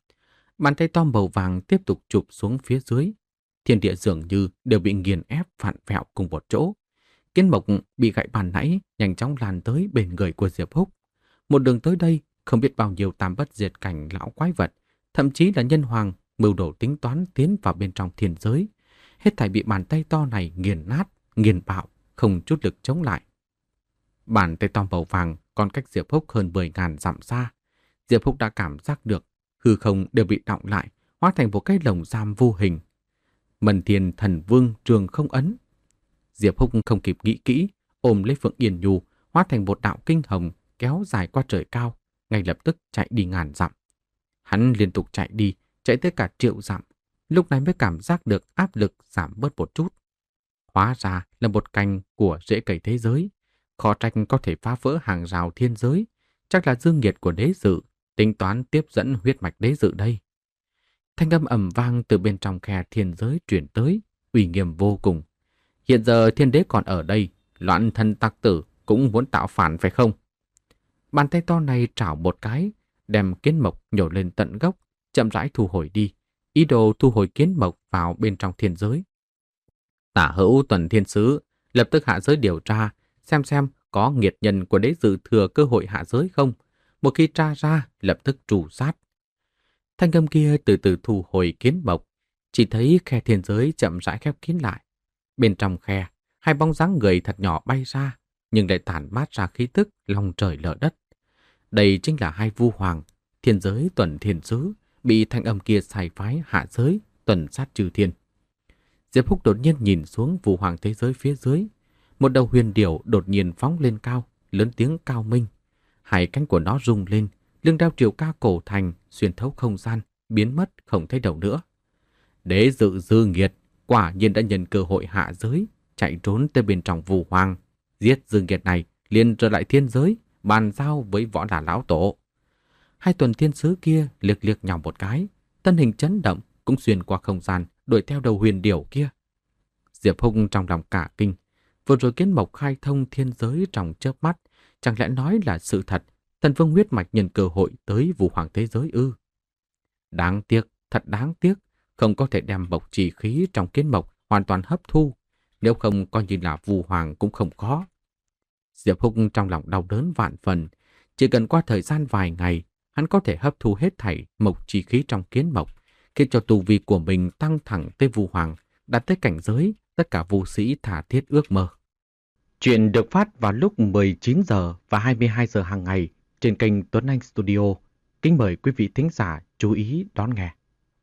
Bàn tay to màu vàng tiếp tục chụp xuống phía dưới. Thiên địa dường như đều bị nghiền ép phản vẹo cùng một chỗ. Kiến mộc bị gãy bàn nãy nhanh chóng lan tới bên người của Diệp Húc. Một đường tới đây, không biết bao nhiêu tam bất diệt cảnh lão quái vật, thậm chí là nhân hoàng mưu đồ tính toán tiến vào bên trong thiên giới. Hết thảy bị bàn tay to này nghiền nát, nghiền bạo, không chút lực chống lại. Bàn tay to màu vàng còn cách Diệp Húc hơn mười ngàn dặm xa. Diệp Húc đã cảm giác được hư không đều bị đọng lại, hóa thành một cái lồng giam vô hình. Mân Thiên Thần Vương trường không ấn. Diệp Húc không kịp nghĩ kỹ, ôm lấy Phượng Yên Nhu, hóa thành một đạo kinh hồng kéo dài qua trời cao, ngay lập tức chạy đi ngàn dặm. Hắn liên tục chạy đi, chạy tới cả triệu dặm, lúc này mới cảm giác được áp lực giảm bớt một chút. Hóa ra là một cành của rễ cây thế giới, khó trách có thể phá vỡ hàng rào thiên giới, chắc là dương nhiệt của đế dự, tính toán tiếp dẫn huyết mạch đế dự đây. Thanh âm ầm vang từ bên trong khe thiên giới truyền tới, uy nghiêm vô cùng. Hiện giờ thiên đế còn ở đây, loạn thân tặc tử cũng muốn tạo phản phải không? Bàn tay to này trảo một cái, đem kiến mộc nhổ lên tận gốc, chậm rãi thu hồi đi, ý đồ thu hồi kiến mộc vào bên trong thiên giới. Tả hữu Tuần Thiên Sứ lập tức hạ giới điều tra, xem xem có nghiệt nhân của đế dự thừa cơ hội hạ giới không. Một khi tra ra, lập tức trù sát. Thanh âm kia từ từ thu hồi kiến mộc, chỉ thấy khe thiên giới chậm rãi khép kín lại. Bên trong khe, hai bóng dáng người thật nhỏ bay ra, nhưng lại tản mát ra khí tức lòng trời lở đất. Đây chính là hai vu hoàng, thiên giới Tuần Thiên Sứ, bị thanh âm kia sai phái hạ giới, tuần sát trừ thiên. Diệp Húc đột nhiên nhìn xuống vu hoàng thế giới phía dưới. Một đầu huyền điểu đột nhiên phóng lên cao, lớn tiếng cao minh. Hai cánh của nó rung lên, lưng đeo triều ca cổ thành, xuyên thấu không gian, biến mất không thấy đâu nữa. Đế dự dư nghiệt, quả nhiên đã nhân cơ hội hạ giới, chạy trốn tới bên trong vu hoàng. Giết dư nghiệt này, liền trở lại thiên giới, bàn giao với Võ Đà lão tổ. Hai Tuần Thiên Sứ kia liếc liếc nhau một cái, thân hình chấn động, cũng xuyên qua không gian, đuổi theo đầu huyền điểu kia. Diệp Húc trong lòng cả kinh, vừa rồi kiến mộc khai thông thiên giới trong chớp mắt, chẳng lẽ nói là sự thật, Thần Vương huyết mạch nhân cơ hội tới vu hoàng thế giới ư? Đáng tiếc, thật đáng tiếc, không có thể đem mộc trì khí trong kiến mộc hoàn toàn hấp thu, nếu không coi như là vu hoàng cũng không khó. Diệp Húc trong lòng đau đớn vạn phần, chỉ cần qua thời gian vài ngày, hắn có thể hấp thu hết thảy mộc trì khí trong kiến mộc, khiến cho tu vi của mình tăng thẳng tới vu hoàng, đạt tới cảnh giới tất cả vu sĩ thả thiết ước mơ. Chuyện được phát vào lúc mười chín giờ và hai mươi hai giờ hàng ngày trên kênh Tuấn Anh Studio. Kính mời quý vị thính giả chú ý đón nghe.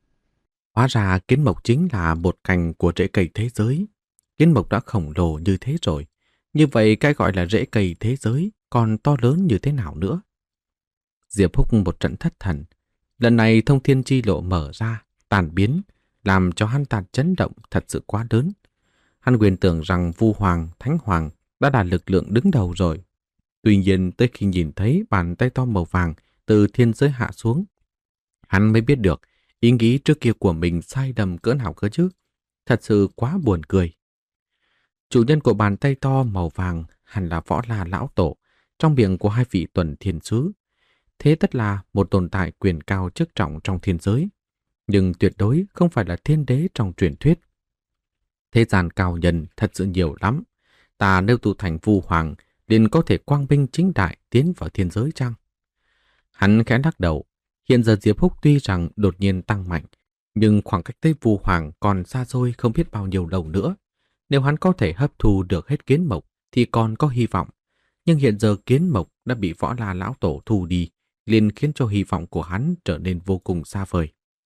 Hóa ra kiến mộc chính là một cành của rễ cây thế giới. Kiến mộc đã khổng lồ như thế rồi, như vậy cái gọi là rễ cây thế giới còn to lớn như thế nào nữa? Diệp Húc một trận thất thần. Lần này thông thiên chi lộ mở ra, tàn biến, làm cho hắn ta chấn động thật sự quá lớn. Hắn quyền tưởng rằng Vu Hoàng, Thánh Hoàng đã đạt lực lượng đứng đầu rồi. Tuy nhiên tới khi nhìn thấy bàn tay to màu vàng từ thiên giới hạ xuống, hắn mới biết được ý nghĩ trước kia của mình sai lầm cỡ nào cơ chứ. Thật sự quá buồn cười. Chủ nhân của bàn tay to màu vàng hẳn là Võ La lão tổ, trong miệng của hai vị Tuần Thiên Sứ. Thế tất là một tồn tại quyền cao chức trọng trong thiên giới, nhưng tuyệt đối không phải là thiên đế trong truyền thuyết. Thế gian cao nhân thật sự nhiều lắm. Ta nếu tu thành Vu Hoàng, liền có thể quang minh chính đại tiến vào thiên giới chăng? Hắn khẽ lắc đầu. Hiện giờ Diệp Húc tuy rằng đột nhiên tăng mạnh, nhưng khoảng cách tới Vu Hoàng còn xa xôi không biết bao nhiêu lâu nữa. Nếu hắn có thể hấp thu được hết kiến mộc thì còn có hy vọng. Nhưng hiện giờ kiến mộc đã bị Võ La lão tổ thu đi, liền khiến cho hy vọng của hắn trở nên vô cùng xa vời.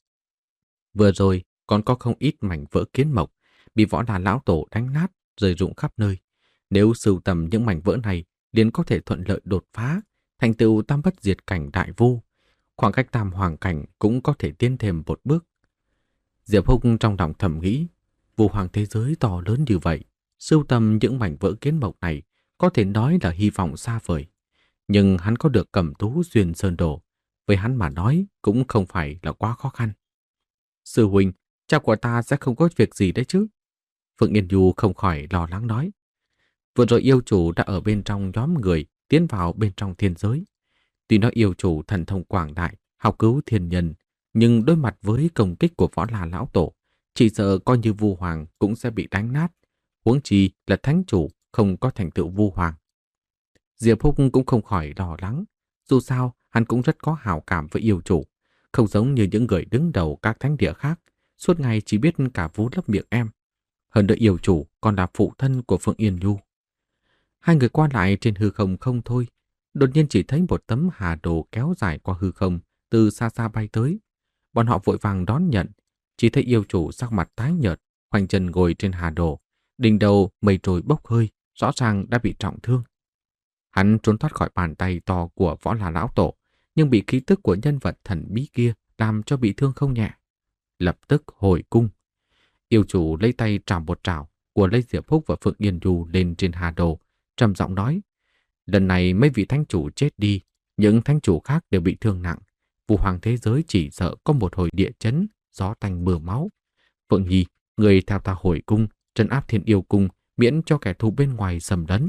Vừa rồi còn có không ít mảnh vỡ kiến mộc bị Võ La lão tổ đánh nát, rơi rụng khắp nơi. Nếu sưu tầm những mảnh vỡ này, liền có thể thuận lợi đột phá, thành tựu tam bất diệt cảnh đại vu. Khoảng cách tam hoàng cảnh cũng có thể tiến thêm một bước. Diệp Húc trong lòng thầm nghĩ, Vu Hoàng thế giới to lớn như vậy, sưu tầm những mảnh vỡ kiến mộc này có thể nói là hy vọng xa vời. Nhưng hắn có được Cẩm Tú Duyên Sơn Đồ, với hắn mà nói cũng không phải là quá khó khăn. Sư huynh, cha của ta sẽ không có việc gì đấy chứ? Phượng Yên Nhu không khỏi lo lắng nói. Vừa rồi yêu chủ đã ở bên trong nhóm người tiến vào bên trong thiên giới. Tuy nói yêu chủ thần thông quảng đại, học cứu thiên nhân, nhưng đối mặt với công kích của Võ La lão tổ, chỉ sợ coi như Vu Hoàng cũng sẽ bị đánh nát. Huống chi là thánh chủ không có thành tựu Vu Hoàng. Diệp Húc cũng không khỏi lo lắng. Dù sao, hắn cũng rất có hảo cảm với yêu chủ, không giống như những người đứng đầu các thánh địa khác, suốt ngày chỉ biết cả vú lấp miệng em. Hơn nữa yêu chủ còn là phụ thân của Phượng Yên Nhu. Hai người qua lại trên hư không không thôi, đột nhiên chỉ thấy một tấm hà đồ kéo dài qua hư không, từ xa xa bay tới. Bọn họ vội vàng đón nhận, chỉ thấy yêu chủ sắc mặt tái nhợt, khoanh chân ngồi trên hà đồ, đỉnh đầu mây trôi bốc hơi, rõ ràng đã bị trọng thương. Hắn trốn thoát khỏi bàn tay to của Võ Là lão tổ, nhưng bị khí tức của nhân vật thần bí kia làm cho bị thương không nhẹ. Lập tức hồi cung. Yêu chủ lấy tay trảo một trảo của lấy Diệp Húc và Phượng Yên Nhu lên trên hà đồ, trầm giọng nói: lần này mấy vị thánh chủ chết đi, những thánh chủ khác đều bị thương nặng. Vũ hoàng thế giới chỉ sợ có một hồi địa chấn, gió tanh mưa máu. Phượng Nhi, người theo ta hồi cung, trấn áp Thiên Yêu cung, miễn cho kẻ thù bên ngoài xâm lấn.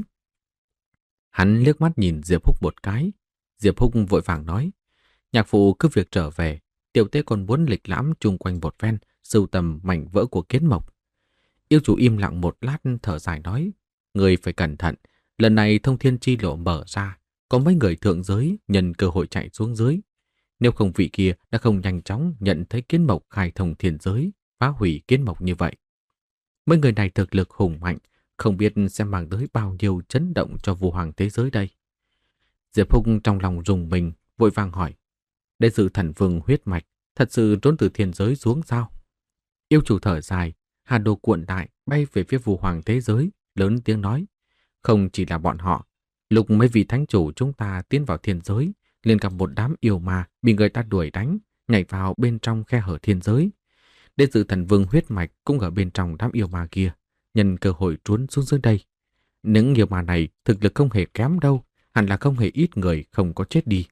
Hắn liếc mắt nhìn Diệp Húc một cái. Diệp Húc vội vàng nói: nhạc phụ cứ việc trở về, tiểu tế còn muốn lịch lãm chung quanh một ven, sưu tầm mảnh vỡ của kiến mộc. Yêu chủ im lặng một lát, thở dài nói: người phải cẩn thận, lần này thông thiên chi lộ mở ra, có mấy người thượng giới nhân cơ hội chạy xuống dưới. Nếu không vị kia đã không nhanh chóng nhận thấy kiến mộc khai thông thiên giới, phá hủy kiến mộc như vậy. Mấy người này thực lực hùng mạnh, không biết sẽ mang tới bao nhiêu chấn động cho vũ hoàng thế giới đây. Diệp Húc trong lòng rùng mình, vội vàng hỏi: đệ tử thần vương huyết mạch thật sự trốn từ thiên giới xuống sao? Yêu chủ thở dài, hà đồ cuộn đại bay về phía vũ hoàng thế giới, lớn tiếng nói: không chỉ là bọn họ, lúc mấy vị thánh chủ chúng ta tiến vào thiên giới, liền gặp một đám yêu ma bị người ta đuổi đánh, nhảy vào bên trong khe hở thiên giới. Đệ tử thần vương huyết mạch cũng ở bên trong đám yêu ma kia, nhân cơ hội trốn xuống dưới đây. Những yêu ma này thực lực không hề kém đâu, hẳn là không hề ít người không có chết đi.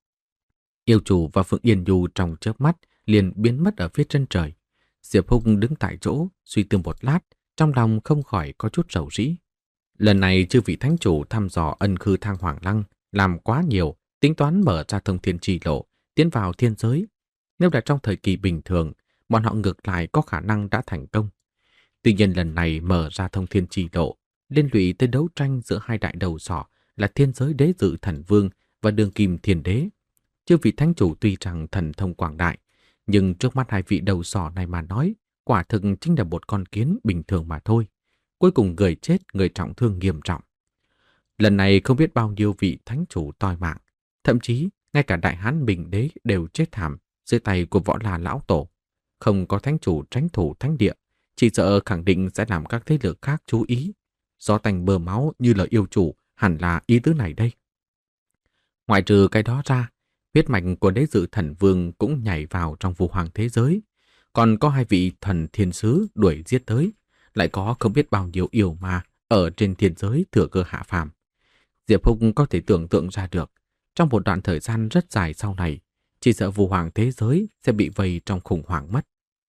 Yêu chủ và Phượng Yên Nhu trong chớp mắt liền biến mất ở phía chân trời. Diệp Húc đứng tại chỗ, suy tư một lát, trong lòng không khỏi có chút rầu rĩ. Lần này chư vị thánh chủ thăm dò ân khư thang hoàng lăng, làm quá nhiều, tính toán mở ra thông thiên trì lộ, tiến vào thiên giới. Nếu là trong thời kỳ bình thường, bọn họ ngược lại có khả năng đã thành công. Tuy nhiên lần này mở ra thông thiên trì lộ, liên lụy tới đấu tranh giữa hai đại đầu sỏ là thiên giới đế dự thần vương và đường kim thiên đế. Chư vị thánh chủ tuy rằng thần thông quảng đại, nhưng trước mắt hai vị đầu sỏ này mà nói, quả thực chính là một con kiến bình thường mà thôi. Cuối cùng người chết, người trọng thương nghiêm trọng. Lần này không biết bao nhiêu vị thánh chủ toi mạng, thậm chí ngay cả đại hán bình đế đều chết thảm dưới tay của Võ La lão tổ. Không có thánh chủ tránh thủ thánh địa, chỉ sợ khẳng định sẽ làm các thế lực khác chú ý. Gió tanh bờ máu như lời yêu chủ hẳn là ý tứ này đây. Ngoại trừ cái đó ra, huyết mạch của đế dự thần vương cũng nhảy vào trong vũ hoàng thế giới. Còn có hai vị thần thiên sứ đuổi giết tới, lại có không biết bao nhiêu yêu ma ở trên thiên giới thừa cơ hạ phàm. Diệp Húc có thể tưởng tượng ra được, trong một đoạn thời gian rất dài sau này, chỉ sợ vũ hoàng thế giới sẽ bị vây trong khủng hoảng mất.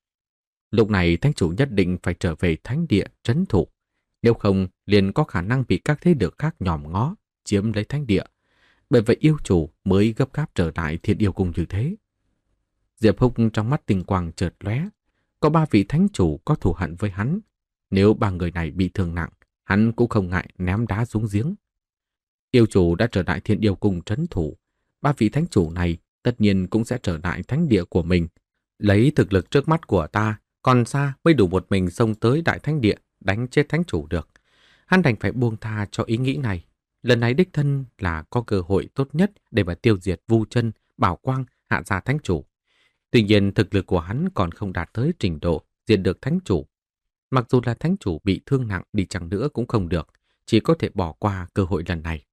Lúc này thánh chủ nhất định phải trở về thánh địa trấn thủ, nếu không liền có khả năng bị các thế lực khác nhòm ngó, chiếm lấy thánh địa. Bởi vậy yêu chủ mới gấp gáp trở lại Thiên Yêu cung như thế. Diệp Húc trong mắt tinh quang chợt lóe, có ba vị thánh chủ có thù hận với hắn. Nếu ba người này bị thương nặng, hắn cũng không ngại ném đá xuống giếng. Yêu chủ đã trở lại Thiên Yêu cung trấn thủ, ba vị thánh chủ này tất nhiên cũng sẽ trở lại thánh địa của mình. Lấy thực lực trước mắt của ta, còn xa mới đủ một mình xông tới đại thánh địa đánh chết thánh chủ được. Hắn đành phải buông tha cho ý nghĩ này. Lần này đích thân là có cơ hội tốt nhất để mà tiêu diệt Vu Chân, Bảo Quang, hạ gia thánh chủ. Tuy nhiên thực lực của hắn còn không đạt tới trình độ diệt được thánh chủ. Mặc dù là thánh chủ bị thương nặng đi chăng nữa cũng không được, chỉ có thể bỏ qua cơ hội lần này.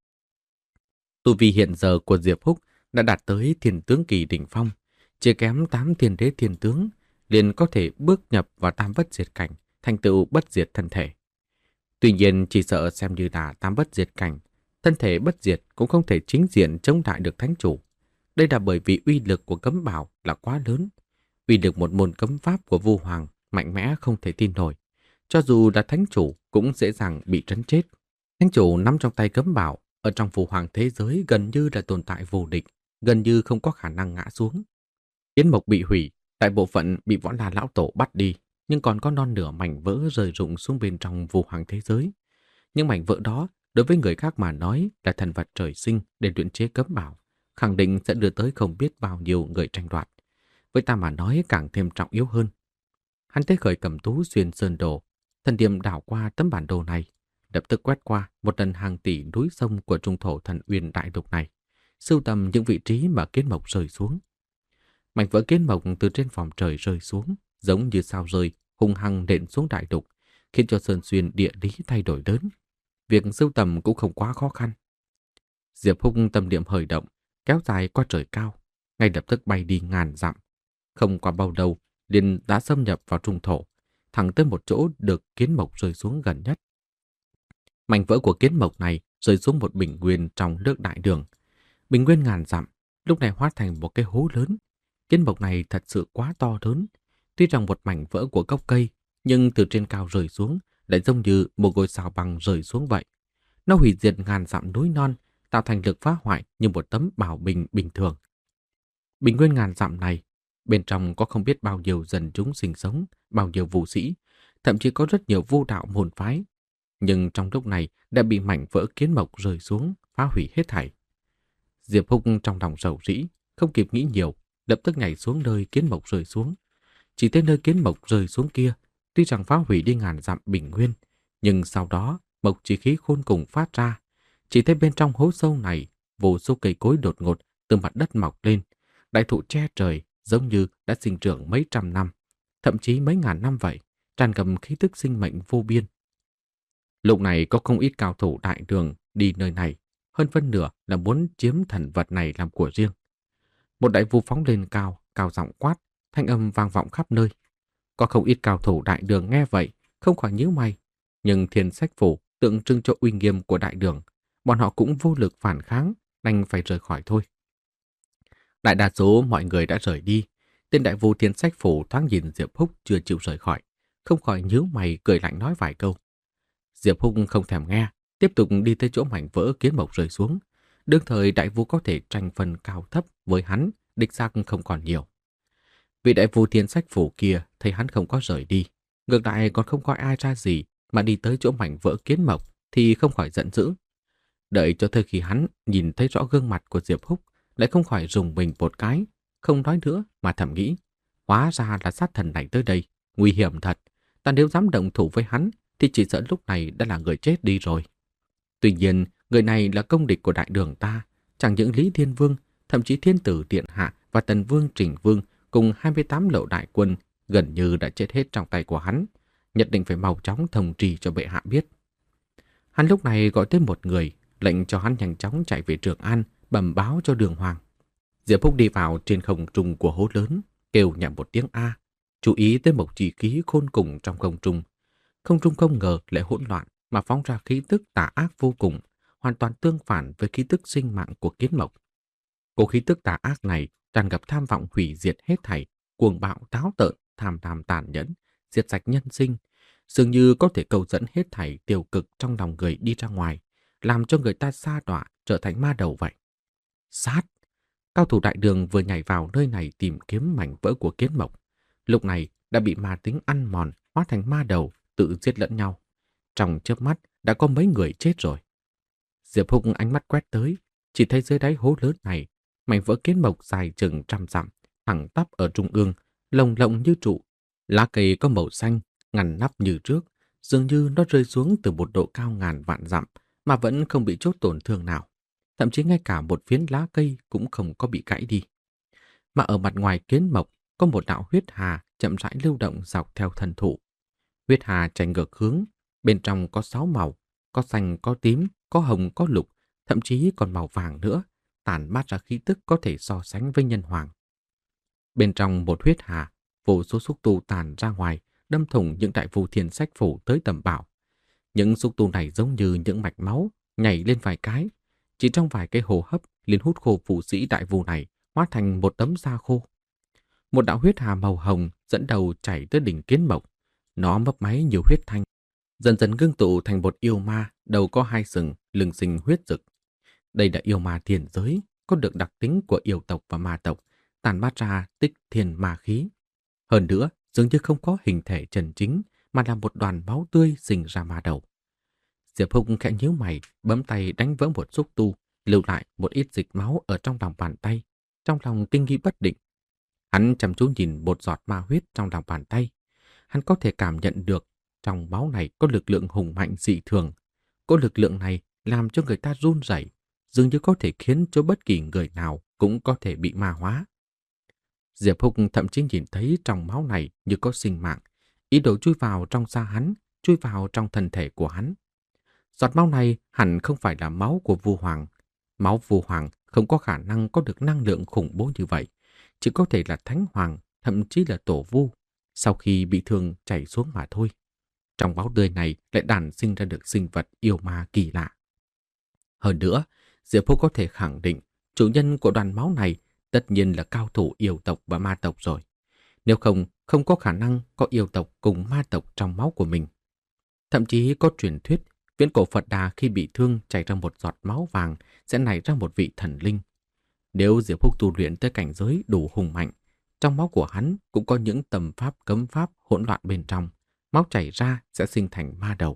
Tu vi hiện giờ của Diệp Húc đã đạt tới thiên tướng kỳ đỉnh phong, chỉ kém tám thiên đế thiên tướng, liền có thể bước nhập vào tam bất diệt cảnh, thành tựu bất diệt thân thể. Tuy nhiên chỉ sợ xem như là tam bất diệt cảnh, thân thể bất diệt cũng không thể chính diện chống lại được thánh chủ. Đây là bởi vì uy lực của cấm bảo là quá lớn. Uy lực một môn cấm pháp của Vu Hoàng mạnh mẽ không thể tin nổi. Cho dù là thánh chủ cũng dễ dàng bị trấn chết. Thánh chủ nắm trong tay cấm bảo, ở trong Vu Hoàng thế giới gần như là tồn tại vô địch, gần như không có khả năng ngã xuống. Kiến mộc bị hủy, đại bộ phận bị Võ La lão tổ bắt đi, nhưng còn có non nửa mảnh vỡ rơi rụng xuống bên trong Vu Hoàng thế giới. Những mảnh vỡ đó đối với người khác mà nói là thần vật trời sinh để luyện chế cấm bảo, khẳng định sẽ đưa tới không biết bao nhiêu người tranh đoạt. Với ta mà nói càng thêm trọng yếu hơn. Hắn tế khởi cầm tú xuyên sơn đồ, thần điểm đảo qua tấm bản đồ này, lập tức quét qua một lần hàng tỷ núi sông của trung thổ thần uyên đại lục này, sưu tầm những vị trí mà kiến mộc rơi xuống. Mảnh vỡ kiến mộc từ trên vòm trời rơi xuống, giống như sao rơi, hung hăng nện xuống đại lục, khiến cho sơn xuyên địa lý thay đổi lớn. Việc sưu tầm cũng không quá khó khăn. Diệp Húc tâm niệm hơi động, kéo dài qua trời cao, ngay lập tức bay đi ngàn dặm. Không qua bao lâu, liền đã xâm nhập vào trung thổ, thẳng tới một chỗ được kiến mộc rơi xuống gần nhất. Mảnh vỡ của kiến mộc này rơi xuống một bình nguyên trong nước đại đường. Bình nguyên ngàn dặm, lúc này hóa thành một cái hố lớn. Kiến mộc này thật sự quá to lớn. Tuy rằng một mảnh vỡ của gốc cây, nhưng từ trên cao rơi xuống lại giống như một ngôi sao băng rơi xuống vậy. Nó hủy diệt ngàn dặm núi non, tạo thành lực phá hoại như một tấm bảo bình bình thường. Bình nguyên ngàn dặm này, bên trong có không biết bao nhiêu dân chúng sinh sống, bao nhiêu vũ sĩ, thậm chí có rất nhiều vô đạo môn phái. Nhưng trong lúc này đã bị mảnh vỡ kiến mộc rơi xuống, phá hủy hết thảy. Diệp Húc trong lòng rầu rĩ, không kịp nghĩ nhiều, lập tức nhảy xuống nơi kiến mộc rơi xuống. Chỉ tới nơi kiến mộc rơi xuống kia, tuy rằng phá hủy đi ngàn dặm bình nguyên, nhưng sau đó mộc chi khí khôn cùng phát ra. Chỉ thấy bên trong hố sâu này, vô số cây cối đột ngột từ mặt đất mọc lên, đại thụ che trời giống như đã sinh trưởng mấy trăm năm, thậm chí mấy ngàn năm vậy, tràn ngập khí tức sinh mệnh vô biên. Lúc này có không ít cao thủ đại đường đi nơi này, hơn phân nửa là muốn chiếm thần vật này làm của riêng. Một đại vu phóng lên cao, cao giọng quát, thanh âm vang vọng khắp nơi. Có không ít cao thủ đại đường nghe vậy, không khỏi nhíu mày, nhưng Thiên Sách Phủ tượng trưng cho uy nghiêm của đại đường, bọn họ cũng vô lực phản kháng, đành phải rời khỏi thôi. Đại đa số mọi người đã rời đi, tên đại vu Thiên Sách Phủ thoáng nhìn Diệp Húc chưa chịu rời khỏi, không khỏi nhíu mày cười lạnh nói vài câu. Diệp Húc không thèm nghe, tiếp tục đi tới chỗ mảnh vỡ kiến mộc rơi xuống. Đương thời đại vu có thể tranh phần cao thấp với hắn, đích xác không còn nhiều. Vị đại vu Thiên Sách Phủ kia thấy hắn không có rời đi, ngược lại còn không coi ai ra gì mà đi tới chỗ mảnh vỡ kiến mộc thì không khỏi giận dữ. Đợi cho tới khi hắn nhìn thấy rõ gương mặt của Diệp Húc, lại không khỏi rùng mình một cái, không nói nữa mà thầm nghĩ, hóa ra là sát thần này tới đây, nguy hiểm thật, ta nếu dám động thủ với hắn thì chỉ sợ lúc này đã là người chết đi rồi. Tuy nhiên, người này là công địch của đại đường ta, chẳng những Lý Thiên Vương, thậm chí Thiên Tử Điện Hạ và Tần Vương Trình Vương cùng hai mươi tám lộ đại quân gần như đã chết hết trong tay của hắn, nhất định phải mau chóng thông trì cho bệ hạ biết. Hắn lúc này gọi tới một người, lệnh cho hắn nhanh chóng chạy về Trường An, bẩm báo cho Đường Hoàng. Diệp Húc đi vào trên không trung của hố lớn, kêu nhẹ một tiếng A, chú ý tới một chỉ khí khôn cùng trong không trung. Không trung không ngờ lại hỗn loạn mà phóng ra khí tức tà ác vô cùng, hoàn toàn tương phản với khí tức sinh mạng của kiến mộc. Cô khí tức tà ác này tràn ngập tham vọng hủy diệt hết thảy, cuồng bạo táo tợn, tham lam tàn nhẫn, diệt sạch nhân sinh, dường như có thể cầu dẫn hết thảy tiêu cực trong lòng người đi ra ngoài, làm cho người ta sa đọa trở thành ma đầu vậy. Sát! Cao thủ đại đường vừa nhảy vào nơi này tìm kiếm mảnh vỡ của kiến mộc, lúc này đã bị ma tính ăn mòn, hóa thành ma đầu, tự giết lẫn nhau. Trong chớp mắt đã có mấy người chết rồi. Diệp Húc ánh mắt quét tới, chỉ thấy dưới đáy hố lớn này, mảnh vỡ kiến mộc dài chừng trăm dặm, thẳng tắp ở trung ương, lồng lộng như trụ. Lá cây có màu xanh, ngăn nắp như trước, dường như nó rơi xuống từ một độ cao ngàn vạn dặm mà vẫn không bị chốt tổn thương nào. Thậm chí ngay cả một phiến lá cây cũng không có bị gãy đi. Mà ở mặt ngoài kiến mộc có một đạo huyết hà chậm rãi lưu động dọc theo thân thụ. Huyết hà chạy ngược hướng, bên trong có sáu màu, có xanh, có tím, có hồng, có lục, thậm chí còn màu vàng nữa, tản mát ra khí tức có thể so sánh với nhân hoàng. Bên trong một huyết hà, vô số xúc tu tàn ra ngoài, đâm thủng những đại vu Thiên Sách Phủ tới tầm bảo. Những xúc tu này giống như những mạch máu, nhảy lên vài cái, chỉ trong vài cái hô hấp liền hút khô phụ sĩ đại vu này, hóa thành một tấm da khô. Một đạo huyết hà màu hồng dẫn đầu chảy tới đỉnh kiến mộc. Nó mấp máy nhiều huyết thanh, dần dần ngưng tụ thành một yêu ma, đầu có hai sừng, lưng sinh huyết rực. Đây là yêu ma thiên giới, có được đặc tính của yêu tộc và ma tộc, tàn mát ra tích thiên ma khí. Hơn nữa, dường như không có hình thể chân chính, mà là một đoàn máu tươi sinh ra ma đầu. Diệp Húc khẽ nhíu mày, bấm tay đánh vỡ một xúc tu, lưu lại một ít dịch máu ở trong lòng bàn tay, trong lòng kinh nghi bất định. Hắn chăm chú nhìn một giọt ma huyết trong lòng bàn tay. Hắn có thể cảm nhận được trong máu này có lực lượng hùng mạnh dị thường. Có lực lượng này làm cho người ta run rẩy, dường như có thể khiến cho bất kỳ người nào cũng có thể bị ma hóa. Diệp Húc thậm chí nhìn thấy trong máu này như có sinh mạng, ý đồ chui vào trong da hắn, chui vào trong thân thể của hắn. Giọt máu này hẳn không phải là máu của Vu Hoàng. Máu Vu Hoàng không có khả năng có được năng lượng khủng bố như vậy, chỉ có thể là Thánh Hoàng, thậm chí là Tổ Vu, sau khi bị thương chảy xuống mà thôi. Trong máu tươi này lại đản sinh ra được sinh vật yêu ma kỳ lạ. Hơn nữa, Diệp Húc có thể khẳng định chủ nhân của đoàn máu này tất nhiên là cao thủ yêu tộc và ma tộc rồi. Nếu không, không có khả năng có yêu tộc cùng ma tộc trong máu của mình. Thậm chí có truyền thuyết, viễn cổ Phật Đà khi bị thương chảy ra một giọt máu vàng sẽ nảy ra một vị thần linh. Nếu Diệp Húc tu luyện tới cảnh giới đủ hùng mạnh, trong máu của hắn cũng có những tầm pháp cấm pháp hỗn loạn bên trong, máu chảy ra sẽ sinh thành ma đầu.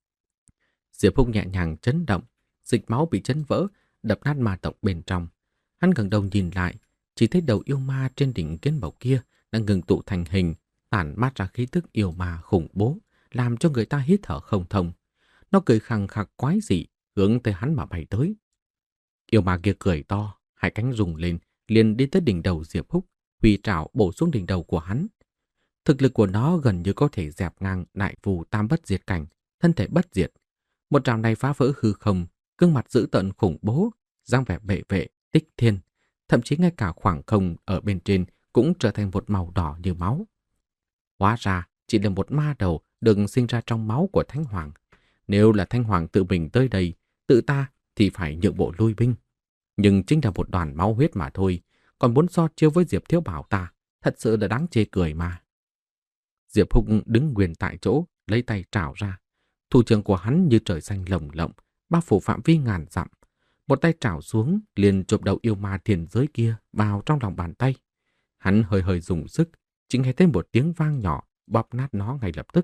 Diệp Húc nhẹ nhàng chấn động, dịch máu bị chấn vỡ, đập nát ma tộc bên trong. Hắn ngẩng đầu nhìn lại, chỉ thấy đầu yêu ma trên đỉnh kiến bầu kia đang ngừng tụ thành hình, tản mát ra khí tức yêu ma khủng bố, làm cho người ta hít thở không thông. Nó cười khằng khặc quái dị, hướng tới hắn mà bay tới. Yêu ma kia cười to, hai cánh rung lên, liền đi tới đỉnh đầu Diệp Húc, huy trảo bổ xuống đỉnh đầu của hắn. Thực lực của nó gần như có thể dẹp ngang đại phù tam bất diệt cảnh, thân thể bất diệt. Một trảo này phá vỡ hư không, gương mặt dữ tợn khủng bố, dáng vẻ bệ vệ, tích thiên, thậm chí ngay cả khoảng không ở bên trên cũng trở thành một màu đỏ như máu. Hóa ra chỉ là một ma đầu đừng sinh ra trong máu của Thánh Hoàng. Nếu là Thánh Hoàng tự mình tới đây, tự ta thì phải nhượng bộ lui binh. Nhưng chính là một đoàn máu huyết mà thôi, còn muốn so chiêu với Diệp Thiếu Bảo ta, thật sự là đáng chê cười mà. Diệp Húc đứng nguyên tại chỗ, lấy tay trảo ra. Thủ trưởng của hắn như trời xanh lồng lộng, bao phủ phạm vi ngàn dặm. Một tay trảo xuống, liền chụp đầu yêu ma thiền giới kia vào trong lòng bàn tay. Hắn hơi hơi dùng sức, chỉ nghe thấy một tiếng vang nhỏ, bóp nát nó ngay lập tức.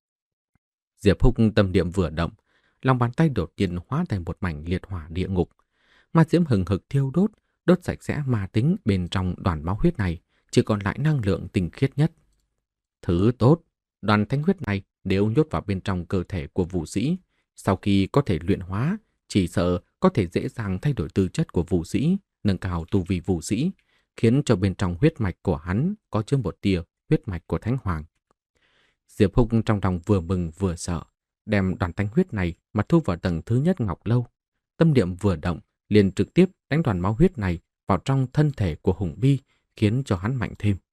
Diệp Húc tâm niệm vừa động, lòng bàn tay đột nhiên hóa thành một mảnh liệt hỏa địa ngục. Ma diễm hừng hực thiêu đốt, đốt sạch sẽ ma tính bên trong đoàn máu huyết này, chỉ còn lại năng lượng tinh khiết nhất. Thứ tốt, đoàn thánh huyết này nếu nhốt vào bên trong cơ thể của vũ sĩ, sau khi có thể luyện hóa, chỉ sợ có thể dễ dàng thay đổi tư chất của vũ sĩ, nâng cao tu vi vũ sĩ, khiến cho bên trong huyết mạch của hắn có chứa một tia huyết mạch của Thánh Hoàng. Diệp Húc trong lòng vừa mừng vừa sợ, đem đoàn thánh huyết này mà thu vào tầng thứ nhất ngọc lâu. Tâm niệm vừa động, liền trực tiếp đánh đoàn máu huyết này vào trong thân thể của Hùng Bi, khiến cho hắn mạnh thêm.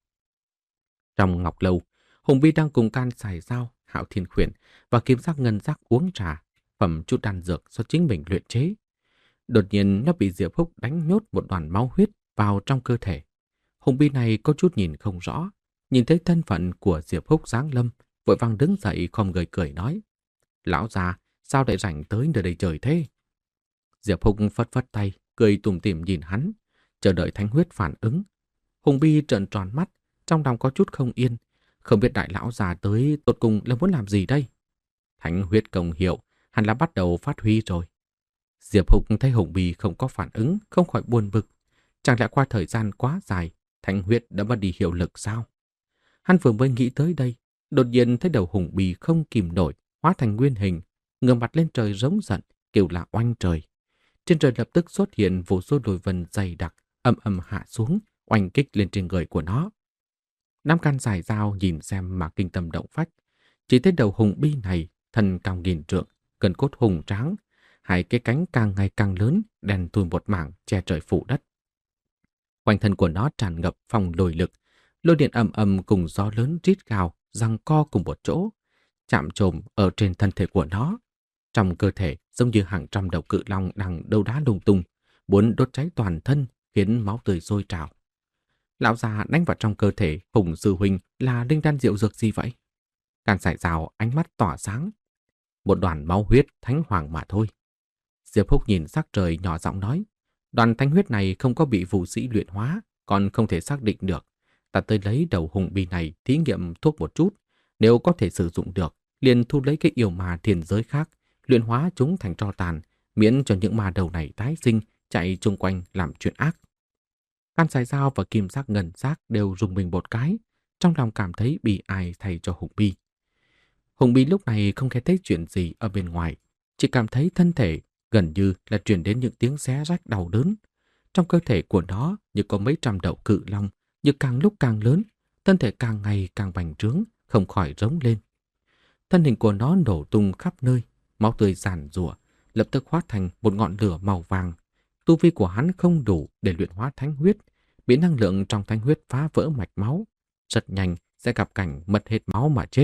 Trong ngọc lâu, Hùng Bi đang cùng Can Sài Dao, Hạo Thiên Khuyển và Kim Giác Ngân Giác uống trà, phẩm chút đan dược do chính mình luyện chế. Đột nhiên nó bị Diệp Húc đánh nhốt một đoàn máu huyết vào trong cơ thể. Hùng Bi này có chút nhìn không rõ, nhìn thấy thân phận của Diệp Húc giáng lâm, vội vàng đứng dậy không người cười nói: "Lão già, sao lại rảnh tới nơi đây trời thế?" Diệp Húc phất phất tay, cười tủm tỉm nhìn hắn, chờ đợi thánh huyết phản ứng. Hùng Bi trợn tròn mắt, trong lòng có chút không yên, không biết đại lão già tới tột cùng là muốn làm gì đây. Thánh huyết công hiệu, hẳn là bắt đầu phát huy rồi. Diệp Húc thấy Hùng Bi không có phản ứng, không khỏi buồn bực. Chẳng lẽ qua thời gian quá dài, thánh huyết đã mất đi hiệu lực sao? Hắn vừa mới nghĩ tới đây, đột nhiên thấy đầu Hùng Bi không kìm nổi, hóa thành nguyên hình, ngửa mặt lên trời rống giận, kêu là oanh trời. Trên trời lập tức xuất hiện vô số đồi vân dày đặc, âm âm hạ xuống, oanh kích lên trên người của nó. Nam Can Sài Dao nhìn xem mà kinh tâm động phách, chỉ thấy đầu Hùng Bi này thân cao nghìn trượng, cân cốt hùng tráng, hai cái cánh càng ngày càng lớn, đèn thui một mảng che trời phủ đất. Quanh thân của nó tràn ngập phong lôi lực, lôi điện ầm ầm cùng gió lớn rít gào, giằng co cùng một chỗ, chạm trộm ở trên thân thể của nó. Trong cơ thể giống như hàng trăm đầu cự long đang đấu đá lung tung, muốn đốt cháy toàn thân, khiến máu tươi sôi trào. Lão già đánh vào trong cơ thể Hùng sư huynh là linh đan diệu dược gì vậy? Can Sài Dao ánh mắt tỏa sáng. Một đoàn máu huyết thánh hoàng mà thôi. Diệp Húc nhìn sắc trời nhỏ giọng nói, đoàn thánh huyết này không có bị vũ sĩ luyện hóa, còn không thể xác định được. Ta tới lấy đầu Hùng Bi này thí nghiệm thuốc một chút, nếu có thể sử dụng được, liền thu lấy cái yêu ma thiên giới khác, luyện hóa chúng thành tro tàn, miễn cho những ma đầu này tái sinh chạy chung quanh làm chuyện ác. Can Sài Dao và Kim Giác Ngân Giác đều rùng mình một cái, trong lòng cảm thấy bị ai thay cho Hùng Bi. Hùng Bi lúc này không nghe thấy chuyện gì ở bên ngoài, chỉ cảm thấy thân thể gần như là truyền đến những tiếng xé rách đau đớn. Trong cơ thể của nó như có mấy trăm đầu cự long, như càng lúc càng lớn, thân thể càng ngày càng bành trướng, không khỏi rống lên. Thân hình của nó nổ tung khắp nơi, máu tươi giàn giụa, lập tức hóa thành một ngọn lửa màu vàng. Tu vi của hắn không đủ để luyện hóa thánh huyết, bị năng lượng trong thánh huyết phá vỡ mạch máu, rất nhanh sẽ gặp cảnh mất hết máu mà chết.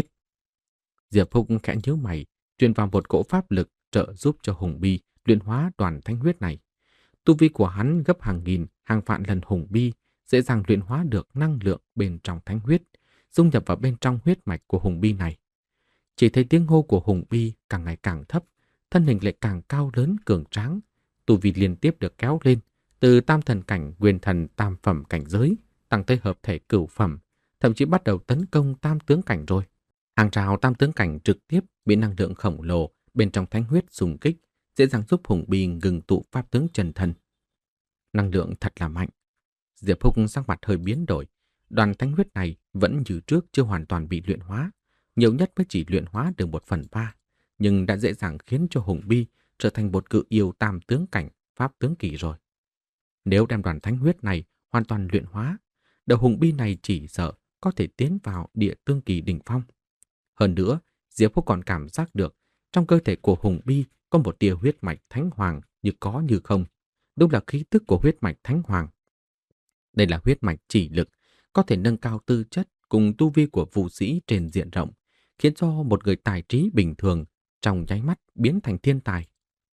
Diệp Húc khẽ nhíu mày, truyền vào một cỗ pháp lực trợ giúp cho Hùng Bi luyện hóa đoàn thánh huyết này. Tu vi của hắn gấp hàng nghìn, hàng vạn lần Hùng Bi, dễ dàng luyện hóa được năng lượng bên trong thánh huyết, dung nhập vào bên trong huyết mạch của Hùng Bi này. Chỉ thấy tiếng hô của Hùng Bi càng ngày càng thấp, thân hình lại càng cao lớn cường tráng, tu vi liên tiếp được kéo lên, từ tam thần cảnh nguyên thần tam phẩm cảnh giới, tăng tới hợp thể cửu phẩm, thậm chí bắt đầu tấn công tam tướng cảnh rồi. Hàng rào tam tướng cảnh trực tiếp bị năng lượng khổng lồ bên trong thánh huyết xung kích, dễ dàng giúp Hùng Bi ngừng tụ pháp tướng chân thân. Năng lượng thật là mạnh. Diệp Húc sắc mặt hơi biến đổi. Đoàn thánh huyết này vẫn như trước chưa hoàn toàn bị luyện hóa, nhiều nhất mới chỉ luyện hóa được một phần ba, nhưng đã dễ dàng khiến cho Hùng Bi trở thành một cự yêu tam tướng cảnh, pháp tướng kỳ rồi. Nếu đem đoàn thánh huyết này hoàn toàn luyện hóa, đầu Hùng Bi này chỉ sợ có thể tiến vào địa tương kỳ đỉnh phong. Hơn nữa, Diệp Húc còn cảm giác được trong cơ thể của Hùng Bi có một tia huyết mạch thánh hoàng như có như không. Đúng là khí tức của huyết mạch thánh hoàng. Đây là huyết mạch chỉ lực, có thể nâng cao tư chất cùng tu vi của vũ sĩ trên diện rộng, khiến cho một người tài trí bình thường trong nháy mắt biến thành thiên tài.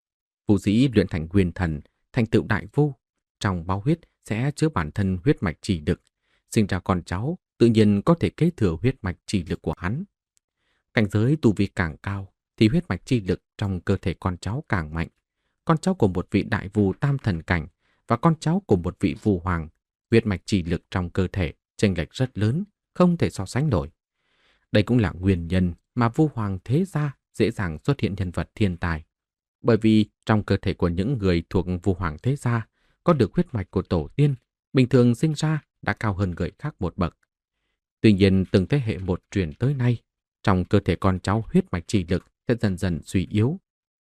Vũ sĩ luyện thành nguyên thần, thành tựu đại vu, trong máu huyết sẽ chứa bản thân huyết mạch chỉ lực, sinh ra con cháu tự nhiên có thể kế thừa huyết mạch chỉ lực của hắn. Cảnh giới tu vi càng cao thì huyết mạch chi lực trong cơ thể con cháu càng mạnh. Con cháu của một vị đại vù tam thần cảnh và con cháu của một vị vù hoàng, huyết mạch chi lực trong cơ thể chênh lệch rất lớn, không thể so sánh nổi. Đây cũng là nguyên nhân mà vua hoàng thế gia dễ dàng xuất hiện nhân vật thiên tài. Bởi vì trong cơ thể của những người thuộc vua hoàng thế gia có được huyết mạch của tổ tiên, bình thường sinh ra đã cao hơn người khác một bậc. Tuy nhiên từng thế hệ một truyền tới nay, trong cơ thể con cháu huyết mạch chi lực sẽ dần dần suy yếu.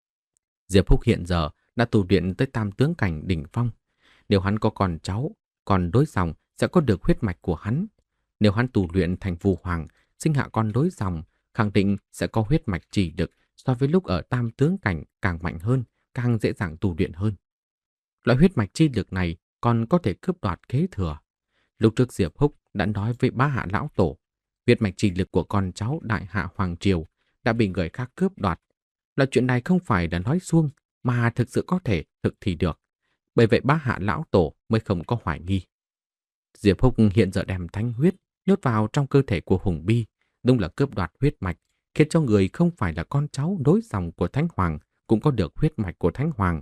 Diệp Húc hiện giờ đã tu luyện tới tam tướng cảnh đỉnh phong. Nếu hắn có con cháu, con đối dòng sẽ có được huyết mạch của hắn. Nếu hắn tu luyện thành vù hoàng, sinh hạ con đối dòng, khẳng định sẽ có huyết mạch chỉ lực so với lúc ở tam tướng cảnh càng mạnh hơn, càng dễ dàng tu luyện hơn. Loại huyết mạch chi lực này còn có thể cướp đoạt kế thừa. Lúc trước Diệp Húc đã nói với bá hạ lão tổ, huyết mạch chi lực của con cháu đại hạ hoàng triều đã bị người khác cướp đoạt. Là chuyện này không phải là nói suông, mà thực sự có thể thực thi được. Bởi vậy bá hạ lão tổ mới không có hoài nghi. Diệp Húc hiện giờ đem thánh huyết nhốt vào trong cơ thể của Hùng Bi, đúng là cướp đoạt huyết mạch, khiến cho người không phải là con cháu đối dòng của Thánh Hoàng cũng có được huyết mạch của Thánh Hoàng.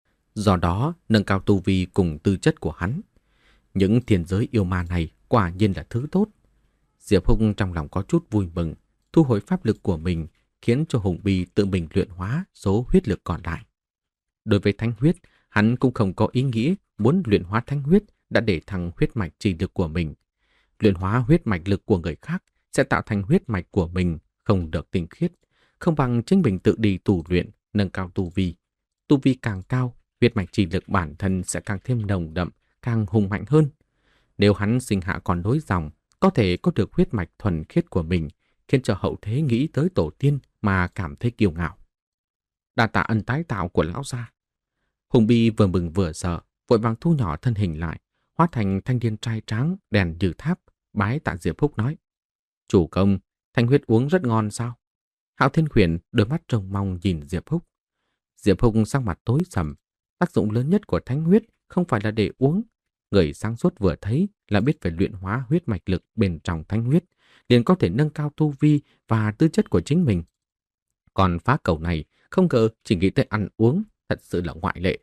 Do đó, nâng cao tu vi cùng tư chất của hắn. Những thiên giới yêu ma này quả nhiên là thứ tốt. Diệp Húc trong lòng có chút vui mừng, thu hồi pháp lực của mình, khiến cho Hùng Bi tự mình luyện hóa số huyết lực còn lại. Đối với thánh huyết, hắn cũng không có ý nghĩa muốn luyện hóa thánh huyết đã để thăng huyết mạch chi lực của mình. Luyện hóa huyết mạch lực của người khác sẽ tạo thành huyết mạch của mình không được tinh khiết, không bằng chính mình tự đi tu luyện, nâng cao tu vi. Tu vi càng cao, huyết mạch chi lực bản thân sẽ càng thêm nồng đậm, càng hùng mạnh hơn. Nếu hắn sinh hạ con đối dòng, có thể có được huyết mạch thuần khiết của mình, khiến cho hậu thế nghĩ tới tổ tiên mà cảm thấy kiêu ngạo. Đa tạ ân tái tạo của lão gia. Hùng Bi vừa mừng vừa sợ, vội vàng thu nhỏ thân hình lại, hóa thành thanh niên trai tráng, đèn như tháp, bái tạ Diệp Húc nói: Chủ công, thanh huyết uống rất ngon sao? Hạo Thiên Huyền đôi mắt trông mong nhìn Diệp Húc. Diệp Húc sắc mặt tối sầm, tác dụng lớn nhất của thánh huyết không phải là để uống. Người sáng suốt vừa thấy là biết phải luyện hóa huyết mạch lực bên trong thánh huyết, liền có thể nâng cao tu vi và tư chất của chính mình. Còn phá cầu này không ngờ chỉ nghĩ tới ăn uống, thật sự là ngoại lệ.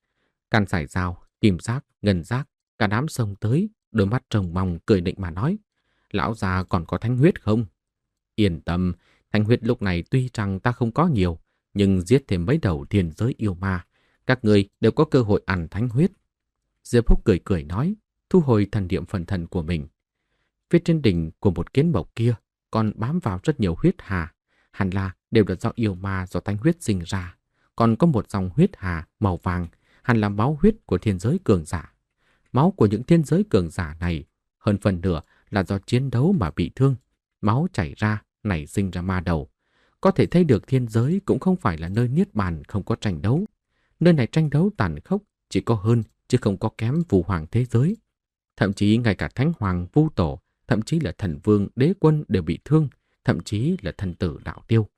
Can Sài Dao, Kim Giác, Ngân Giác, cả đám xông tới, đôi mắt trông mong cười định mà nói: Lão già còn có thánh huyết không? Yên tâm, thánh huyết lúc này tuy rằng ta không có nhiều, nhưng giết thêm mấy đầu thiên giới yêu ma Các ngươi đều có cơ hội ăn thánh huyết. Diệp Húc cười cười nói, thu hồi thần niệm phần thần của mình. Phía trên đỉnh của một kiến mộc kia còn bám vào rất nhiều huyết hà, hẳn là đều là do yêu ma do thánh huyết sinh ra. Còn có một dòng huyết hà màu vàng, hẳn là máu huyết của thiên giới cường giả. Máu của những thiên giới cường giả này hơn phần nửa là do chiến đấu mà bị thương. Máu chảy ra, nảy sinh ra ma đầu. Có thể thấy được thiên giới cũng không phải là nơi niết bàn không có tranh đấu. Nơi này tranh đấu tàn khốc, chỉ có hơn chứ không có kém Vu Hoàng thế giới. Thậm chí ngay cả Thánh Hoàng Vu Tổ, thậm chí là Thần Vương Đế Quân đều bị thương, thậm chí là thần tử Đạo Tiêu.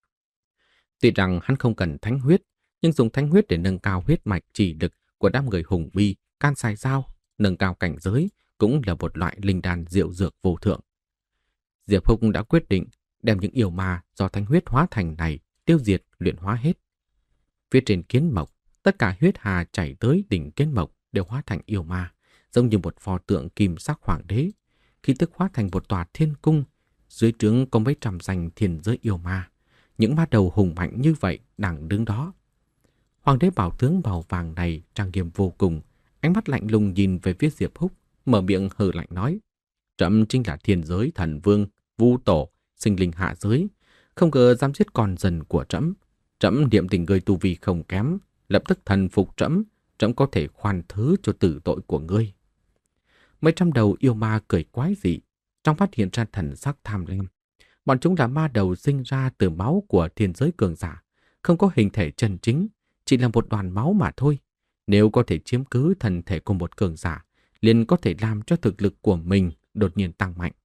Tuy rằng hắn không cần thánh huyết, nhưng dùng thánh huyết để nâng cao huyết mạch chỉ lực của đám người hùng bi, can sai dao, nâng cao cảnh giới cũng là một loại linh đan diệu dược vô thượng. Diệp Húc đã quyết định đem những yêu ma do thánh huyết hóa thành này tiêu diệt luyện hóa hết. Phía trên kiến mộc, tất cả huyết hà chảy tới đỉnh kiến mộc đều hóa thành yêu ma, giống như một pho tượng kim sắc hoàng đế. Khí tức hóa thành một tòa thiên cung, dưới trướng có mấy trăm danh thiên giới yêu ma. Những ma đầu hùng mạnh như vậy đang đứng đó. Hoàng đế bảo tướng màu vàng này trang nghiêm vô cùng, ánh mắt lạnh lùng nhìn về phía Diệp Húc, mở miệng hừ lạnh nói: "Trẫm chính là thiên giới thần vương, Vu Tổ, sinh linh hạ giới, không ngờ dám giết con dân của trẫm. Trẫm niệm tình ngươi tu vi không kém, lập tức thần phục trẫm, trẫm có thể khoan thứ cho tử tội của ngươi." Mấy trăm đầu yêu ma cười quái dị, trong mắt hiện ra thần sắc tham lam. Bọn chúng là ma đầu sinh ra từ máu của thiên giới cường giả, không có hình thể chân chính, chỉ là một đoàn máu mà thôi. Nếu có thể chiếm cứ thân thể của một cường giả, liền có thể làm cho thực lực của mình đột nhiên tăng mạnh.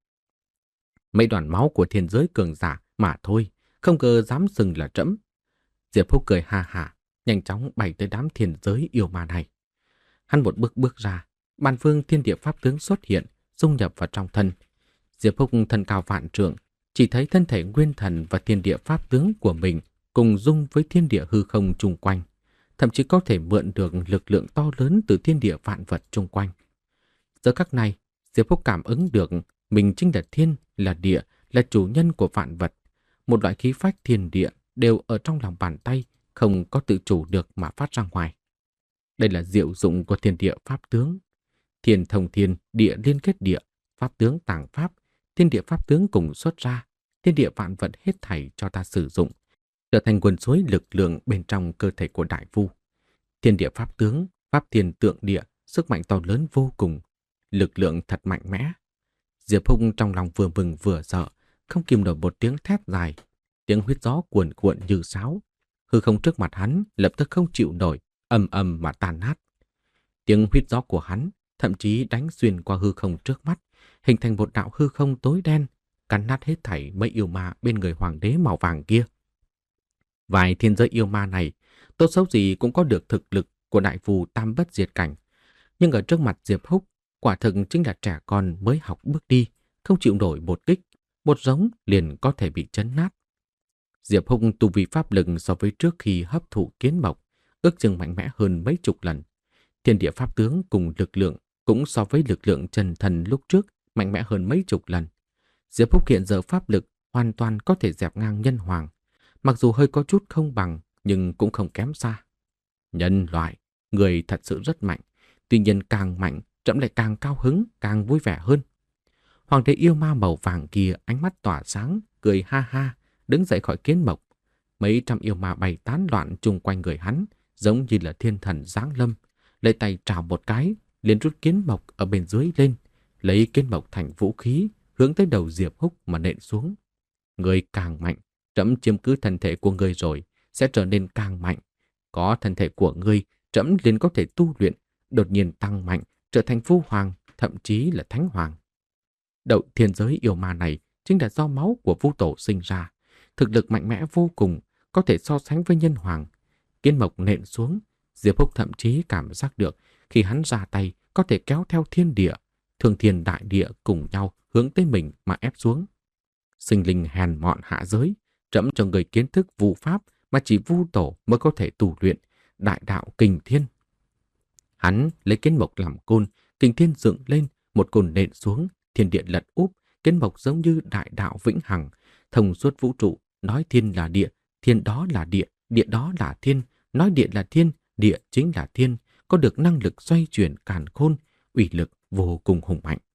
Mấy đoàn máu của thiên giới cường giả mà thôi, không ngờ dám xưng là trẫm. Diệp Húc cười ha hả, nhanh chóng bay tới đám thiên giới yêu ma này. Hắn một bước bước ra, Bàn Vương Thiên Địa Pháp tướng xuất hiện, dung nhập vào trong thân. Diệp Húc thân cao vạn trượng, chỉ thấy thân thể nguyên thần và thiên địa pháp tướng của mình cùng dung với thiên địa hư không chung quanh, thậm chí có thể mượn được lực lượng to lớn từ thiên địa vạn vật chung quanh. Giờ khắc này, Diệp Húc cảm ứng được mình chính là thiên, là địa, là chủ nhân của vạn vật. Một loại khí phách thiên địa đều ở trong lòng bàn tay, không có tự chủ được mà phát ra ngoài. Đây là diệu dụng của thiên địa pháp tướng. Thiên thông thiên, địa liên kết địa, pháp tướng tàng pháp, thiên địa pháp tướng cùng xuất ra, thiên địa vạn vật hết thảy cho ta sử dụng, trở thành nguồn suối lực lượng bên trong cơ thể của đại vu. Thiên địa pháp tướng, pháp thiên tượng địa, sức mạnh to lớn vô cùng, lực lượng thật mạnh mẽ. Diệp Húc trong lòng vừa mừng vừa sợ, không kìm nổi một tiếng thét dài, tiếng huyết gió cuồn cuộn như sáo. Hư không trước mặt hắn lập tức không chịu nổi, ầm ầm mà tan nát. Tiếng huyết gió của hắn thậm chí đánh xuyên qua hư không trước mắt, hình thành một đạo hư không tối đen, cắn nát hết thảy mấy yêu ma bên người hoàng đế màu vàng kia. Vài thiên giới yêu ma này, tốt xấu gì cũng có được thực lực của đại phù tam bất diệt cảnh, nhưng ở trước mặt Diệp Húc, quả thực chính là trẻ con mới học bước đi, không chịu nổi một kích, một giống liền có thể bị chấn nát. Diệp Húc tu vi pháp lực so với trước khi hấp thụ kiến mộc, ước chừng mạnh mẽ hơn mấy chục lần. Thiên địa pháp tướng cùng lực lượng cũng so với lực lượng chân thần lúc trước mạnh mẽ hơn mấy chục lần. Diệp Húc hiện giờ pháp lực hoàn toàn có thể dẹp ngang nhân hoàng, mặc dù hơi có chút không bằng nhưng cũng không kém xa. Nhân loại, người thật sự rất mạnh, tuy nhiên càng mạnh, trẫm lại càng cao hứng, càng vui vẻ hơn. Hoàng đế yêu ma màu vàng kia ánh mắt tỏa sáng, cười ha ha, đứng dậy khỏi kiến mộc. Mấy trăm yêu ma bay tán loạn chung quanh người hắn, giống như là thiên thần giáng lâm, lấy tay trào một cái, liền rút kiến mộc ở bên dưới lên, lấy kiến mộc thành vũ khí, hướng tới đầu Diệp Húc mà nện xuống. Người càng mạnh, trẫm chiếm cứ thân thể của ngươi rồi, sẽ trở nên càng mạnh. Có thân thể của ngươi, trẫm liền có thể tu luyện, đột nhiên tăng mạnh, trở thành Vu Hoàng, thậm chí là Thánh Hoàng. Đậu thiên giới yêu ma này chính là do máu của Vu Tổ sinh ra, thực lực mạnh mẽ vô cùng, có thể so sánh với nhân hoàng. Kiến mộc nện xuống, Diệp Húc thậm chí cảm giác được khi hắn ra tay có thể kéo theo thiên địa, thường thiên đại địa cùng nhau hướng tới mình mà ép xuống. Sinh linh hèn mọn hạ giới, trẫm cho người kiến thức vu pháp mà chỉ Vu Tổ mới có thể tu luyện, đại đạo kình thiên. Hắn lấy kiến mộc làm côn, kình thiên dựng lên, một côn nện xuống, thiên địa lật úp, kiến mộc giống như đại đạo vĩnh hằng, thông suốt vũ trụ, nói thiên là địa, thiên đó là địa, địa đó là thiên, nói địa là thiên, địa chính là thiên, có được năng lực xoay chuyển càn khôn, uy lực vô cùng hùng mạnh.